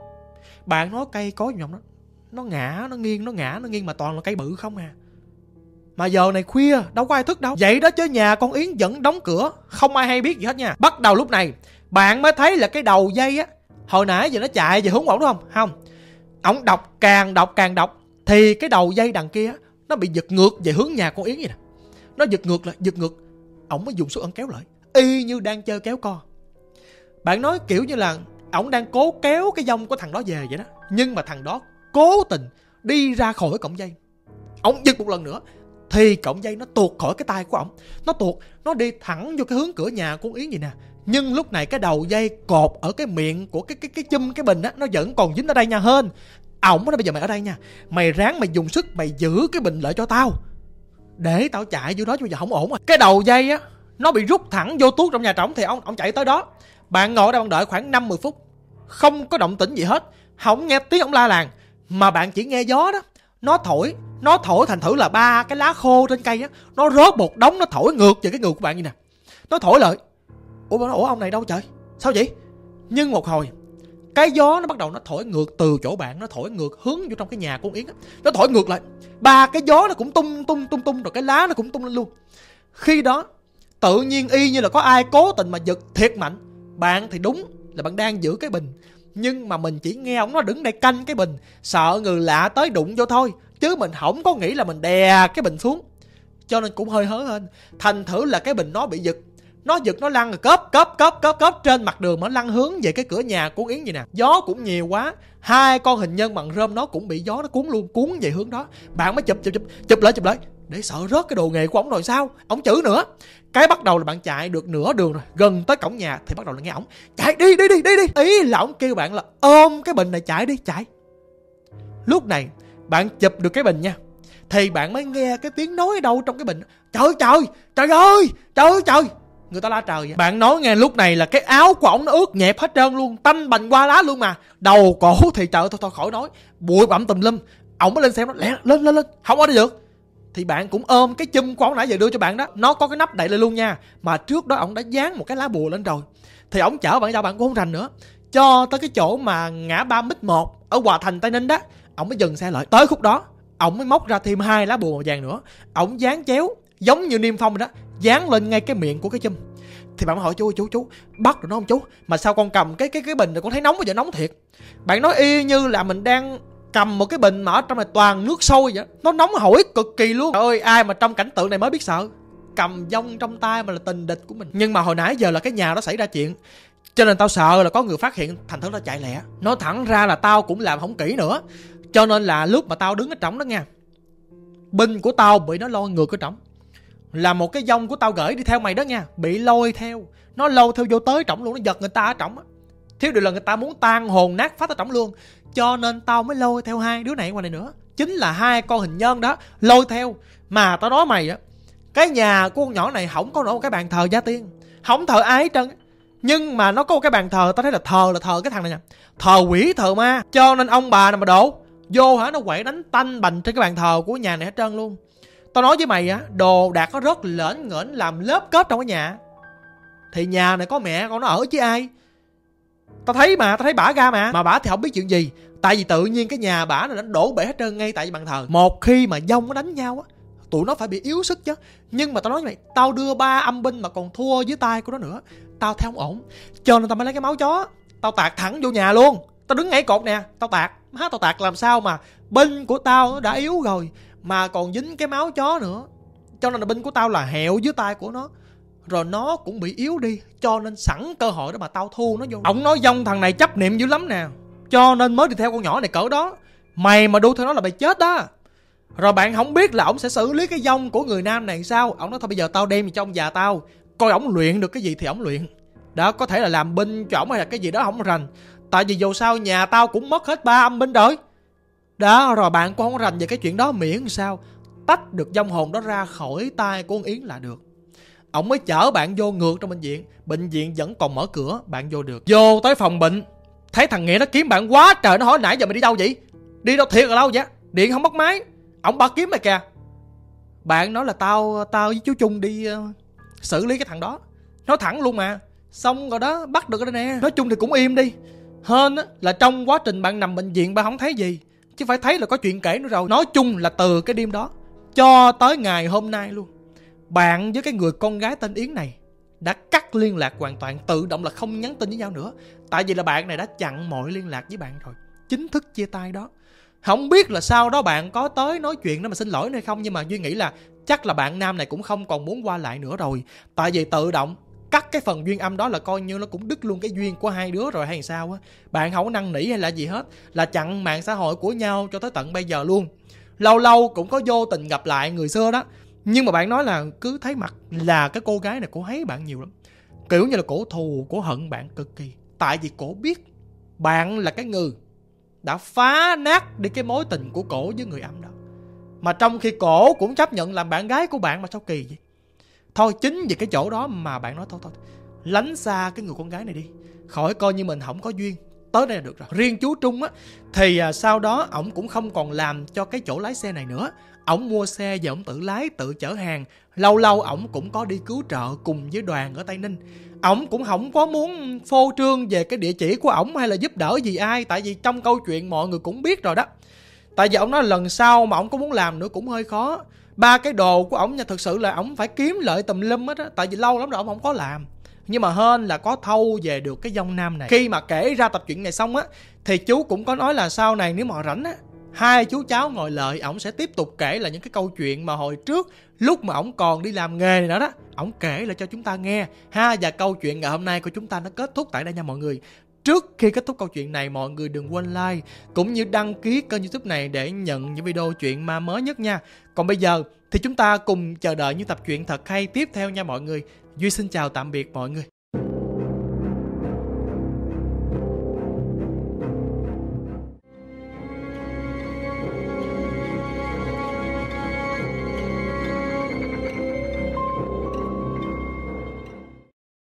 Bạn nói cây cối nhộng đó, nó ngã, nó nghiêng, nó ngã, nó nghiêng mà toàn là cây bự không à. Mà giờ này khuya, đâu có ai thức đâu. Vậy đó chứ nhà con Yến vẫn đóng cửa, không ai hay biết gì hết nha. Bắt đầu lúc này, bạn mới thấy là cái đầu dây á, hồi nãy giờ nó chạy về hướng ổng đúng không? Không. Ổng đọc, càng đọc càng đọc, thì cái đầu dây đằng kia, nó bị giật ngược về hướng nhà con Yến vậy nè. Nó giật ngược lại, giật ngược. Ổng mới dùng sức ấn kéo lại, y như đang chơi kéo co. Bạn nói kiểu như là ổng đang cố kéo cái dông của thằng đó về vậy đó, nhưng mà thằng đó cố tình đi ra khỏi cọng dây. Ổng giật một lần nữa thì cọng dây nó tuột khỏi cái tay của ổng, nó tuột, nó đi thẳng vô cái hướng cửa nhà của Yến vậy nè. Nhưng lúc này cái đầu dây cột ở cái miệng của cái cái cái chum cái bình á, nó vẫn còn dính ở đây nha. Hên ổng nói bây giờ mày ở đây nha, mày ráng mày dùng sức mày giữ cái bình lại cho tao, để tao chạy vô đó, chứ bây giờ không ổn à. Cái đầu dây á, nó bị rút thẳng vô tuốt trong nhà trống, thì ông ông chạy tới đó. Bạn ngồi đây bạn đợi khoảng năm mười phút, không có động tĩnh gì hết, không nghe tiếng ổng la làng, mà bạn chỉ nghe gió đó, nó thổi, nó thổi thành thử là ba cái lá khô trên cây á, nó rớt một đống, nó thổi ngược về cái người của bạn như nè. Nó thổi lại. Ủa, ủa ông này đâu trời? Sao vậy? Nhưng một hồi, cái gió nó bắt đầu nó thổi ngược từ chỗ bạn, nó thổi ngược hướng vô trong cái nhà của con Yến á. Nó thổi ngược lại. Ba cái gió nó cũng tung tung tung tung, rồi cái lá nó cũng tung lên luôn. Khi đó, tự nhiên y như là có ai cố tình mà giật thiệt mạnh. Bạn thì đúng là bạn đang giữ cái bình, nhưng mà mình chỉ nghe ổng nó đứng đây canh cái bình, sợ người lạ tới đụng vô thôi, chứ mình không có nghĩ là mình đè cái bình xuống. Cho nên cũng hơi hớ hên. Thành thử là cái bình nó bị giật. Nó giật nó lăn rồi cớp cớp cớp cớp cớp trên mặt đường, mà nó lăn hướng về cái cửa nhà của Yến vậy nè. Gió cũng nhiều quá, hai con hình nhân bằng rơm nó cũng bị gió nó cuốn luôn, cuốn về hướng đó. Bạn mới chụp chụp chụp chụp lại chụp lại để sợ rớt cái đồ nghề của ổng rồi sao. Ổng chữ nữa. Cái bắt đầu là bạn chạy được nửa đường rồi, gần tới cổng nhà thì bắt đầu là nghe ổng chạy đi đi đi đi đi. Ý là ổng kêu bạn là ôm cái bình này chạy đi chạy. Lúc này bạn chụp được cái bình nha, thì bạn mới nghe cái tiếng nói ở đâu trong cái bình. Trời trời trời ơi trời ơi trời, người ta la trời vậy. Bạn nói nghe, lúc này là cái áo của ổng nó ướt nhẹp hết trơn luôn, tanh bành qua lá luôn, mà đầu cổ thì trời ơi, thôi thôi khỏi nói, bụi bặm tùm lum. Ổng mới lên xem nó lẹ lên lên lên, không ở đây được. Thì bạn cũng ôm cái chum của ổng nãy giờ đưa cho bạn đó, nó có cái nắp đậy lên luôn nha, mà trước đó ổng đã dán một cái lá bùa lên rồi. Thì ổng chở bạn ra, bạn cũng không rành nữa, cho tới cái chỗ mà ngã ba mít một ở Hòa Thành Tây Ninh đó. Ổng mới dừng xe lại. Tới khúc đó ổng mới móc ra thêm hai lá bùa màu vàng nữa, ổng dán chéo giống như niêm phong rồi đó, dán lên ngay cái miệng của cái chum. Thì bạn hỏi chú chú chú bắt được nó không chú? Mà sao con cầm cái cái cái bình này con thấy nóng, bây giờ nóng thiệt. Bạn nói y như là mình đang cầm một cái bình mà ở trong này toàn nước sôi vậy. Nó nóng hổi cực kỳ luôn. Trời ơi, ai mà trong cảnh tượng này mới biết sợ. Cầm dông trong tay mà là tình địch của mình. Nhưng mà hồi nãy giờ là cái nhà đó xảy ra chuyện, cho nên tao sợ là có người phát hiện, thành thử tao chạy lẹ. Nói thẳng ra là tao cũng làm không kỹ nữa, cho nên là lúc mà tao đứng ở trỏng đó nha, binh của tao bị nó lôi ngược ở trỏng. Là một cái dông của tao gửi đi theo mày đó nha, bị lôi theo. Nó lôi theo vô tới trỏng luôn, nó giật người ta ở trỏng á. Thiếu điều là người ta muốn tan hồn nát phách ở trỏng luôn. Cho nên tao mới lôi theo hai đứa này ngoài này nữa. Chính là hai con hình nhân đó lôi theo. Mà tao nói mày á, cái nhà của con nhỏ này không có nổi một cái bàn thờ gia tiên, không thờ ai hết trơn. Nhưng mà nó có một cái bàn thờ, tao thấy là thờ là thờ cái thằng này nè, thờ quỷ thờ ma. Cho nên ông bà nào mà đổ vô hả, nó quậy đánh tanh bành trên cái bàn thờ của nhà này hết trơn luôn. Tao nói với mày á, đồ đạc nó rất lởn ngởn làm lớp kết trong cái nhà. Thì nhà này có mẹ con nó ở chứ ai. Tao thấy mà, tao thấy bả ra mà. Mà bả thì không biết chuyện gì. Tại vì tự nhiên cái nhà bả này nó đổ bể hết trơn ngay tại bàn thờ. Một khi mà dông nó đánh nhau á, tụi nó phải bị yếu sức chứ. Nhưng mà tao nói với mày, tao đưa ba âm binh mà còn thua dưới tay của nó nữa, tao thấy không ổn. Cho nên tao mới lấy cái máu chó, tao tạt thẳng vô nhà luôn. Tao đứng ngay cột nè, tao tạt. Má, tao tạt làm sao mà binh của tao nó đã yếu rồi mà còn dính cái máu chó nữa. Cho nên là binh của tao là hẹo dưới tay của nó, rồi nó cũng bị yếu đi. Cho nên sẵn cơ hội đó mà tao thu nó vô. Ổng nói dông thằng này chấp niệm dữ lắm nè, cho nên mới đi theo con nhỏ này cỡ đó. Mày mà đu theo nó là mày chết đó. Rồi bạn không biết là ổng sẽ xử lý cái dông của người nam này sao. Ổng nói thôi bây giờ tao đem cho ông già tao, coi ổng luyện được cái gì thì ổng luyện. Đó, có thể là làm binh cho ổng hay là cái gì đó không rành. Tại vì dù sao nhà tao cũng mất hết ba âm binh rồi. Đó, rồi bạn cũng không rành về cái chuyện đó, miễn sao tách được vong hồn đó ra khỏi tay của con Yến là được. Ổng mới chở bạn vô ngược trong bệnh viện. Bệnh viện vẫn còn mở cửa, bạn vô được. Vô tới phòng bệnh, thấy thằng Nghĩa nó kiếm bạn quá trời. Nó hỏi nãy giờ mày đi đâu vậy? Đi đâu thiệt là lâu vậy? Điện không bắt máy. Ổng bắt kiếm mày kìa. Bạn nói là tao Tao với chú Trung đi uh, xử lý cái thằng đó. Nói thẳng luôn mà. Xong rồi đó, bắt được rồi nè. Nói chung thì cũng im đi. Hên á, là trong quá trình bạn nằm bệnh viện bạn không thấy gì, chứ phải thấy là có chuyện kể nữa rồi. Nói chung là từ cái đêm đó cho tới ngày hôm nay luôn, bạn với cái người con gái tên Yến này đã cắt liên lạc hoàn toàn, tự động là không nhắn tin với nhau nữa. Tại vì là bạn này đã chặn mọi liên lạc với bạn rồi, chính thức chia tay đó. Không biết là sau đó bạn có tới nói chuyện đó mà xin lỗi hay không, nhưng mà Duy nghĩ là chắc là bạn nam này cũng không còn muốn qua lại nữa rồi. Tại vì tự động cắt cái phần duyên âm đó là coi như nó cũng đứt luôn cái duyên của hai đứa rồi hay sao á. Bạn không có năn nỉ hay là gì hết, là chặn mạng xã hội của nhau cho tới tận bây giờ luôn. Lâu lâu cũng có vô tình gặp lại người xưa đó, nhưng mà bạn nói là cứ thấy mặt là cái cô gái này cổ thấy bạn nhiều lắm. Kiểu như là cổ thù, cổ hận bạn cực kỳ. Tại vì cổ biết bạn là cái người đã phá nát đi cái mối tình của cổ với người âm đó. Mà trong khi cổ cũng chấp nhận làm bạn gái của bạn, mà sao kỳ vậy. Thôi chính vì cái chỗ đó mà bạn nói thôi thôi lánh xa cái người con gái này đi, khỏi coi như mình không có duyên. tới đây là được rồi. Riêng chú Trung á thì à, sau đó ổng cũng không còn làm cho cái chỗ lái xe này nữa. Ổng mua xe và ổng tự lái, tự chở hàng. Lâu lâu ổng cũng có đi cứu trợ cùng với đoàn ở Tây Ninh. Ổng cũng không có muốn phô trương về cái địa chỉ của ổng hay là giúp đỡ gì ai, tại vì trong câu chuyện mọi người cũng biết rồi đó. Tại vì ổng nói lần sau mà ổng có muốn làm nữa cũng hơi khó. Ba cái đồ của ổng nha, thực sự là ổng phải kiếm lợi tùm lum hết á, tại vì lâu lắm rồi ổng không có làm. Nhưng mà hên là có thâu về được cái dông nam này. Khi mà kể ra tập truyện này xong á thì chú cũng có nói là sau này nếu mà họ rảnh á, hai chú cháu ngồi lợi, ổng sẽ tiếp tục kể là những cái câu chuyện mà hồi trước lúc mà ổng còn đi làm nghề này đó đó, ổng kể lại cho chúng ta nghe ha. Và câu chuyện ngày hôm nay của chúng ta nó kết thúc tại đây nha mọi người. Trước khi kết thúc câu chuyện này, mọi người đừng quên like cũng như đăng ký kênh YouTube này để nhận những video chuyện ma mới nhất nha. Còn bây giờ thì chúng ta cùng chờ đợi những tập truyện thật hay tiếp theo nha mọi người. Duy xin chào tạm biệt mọi người.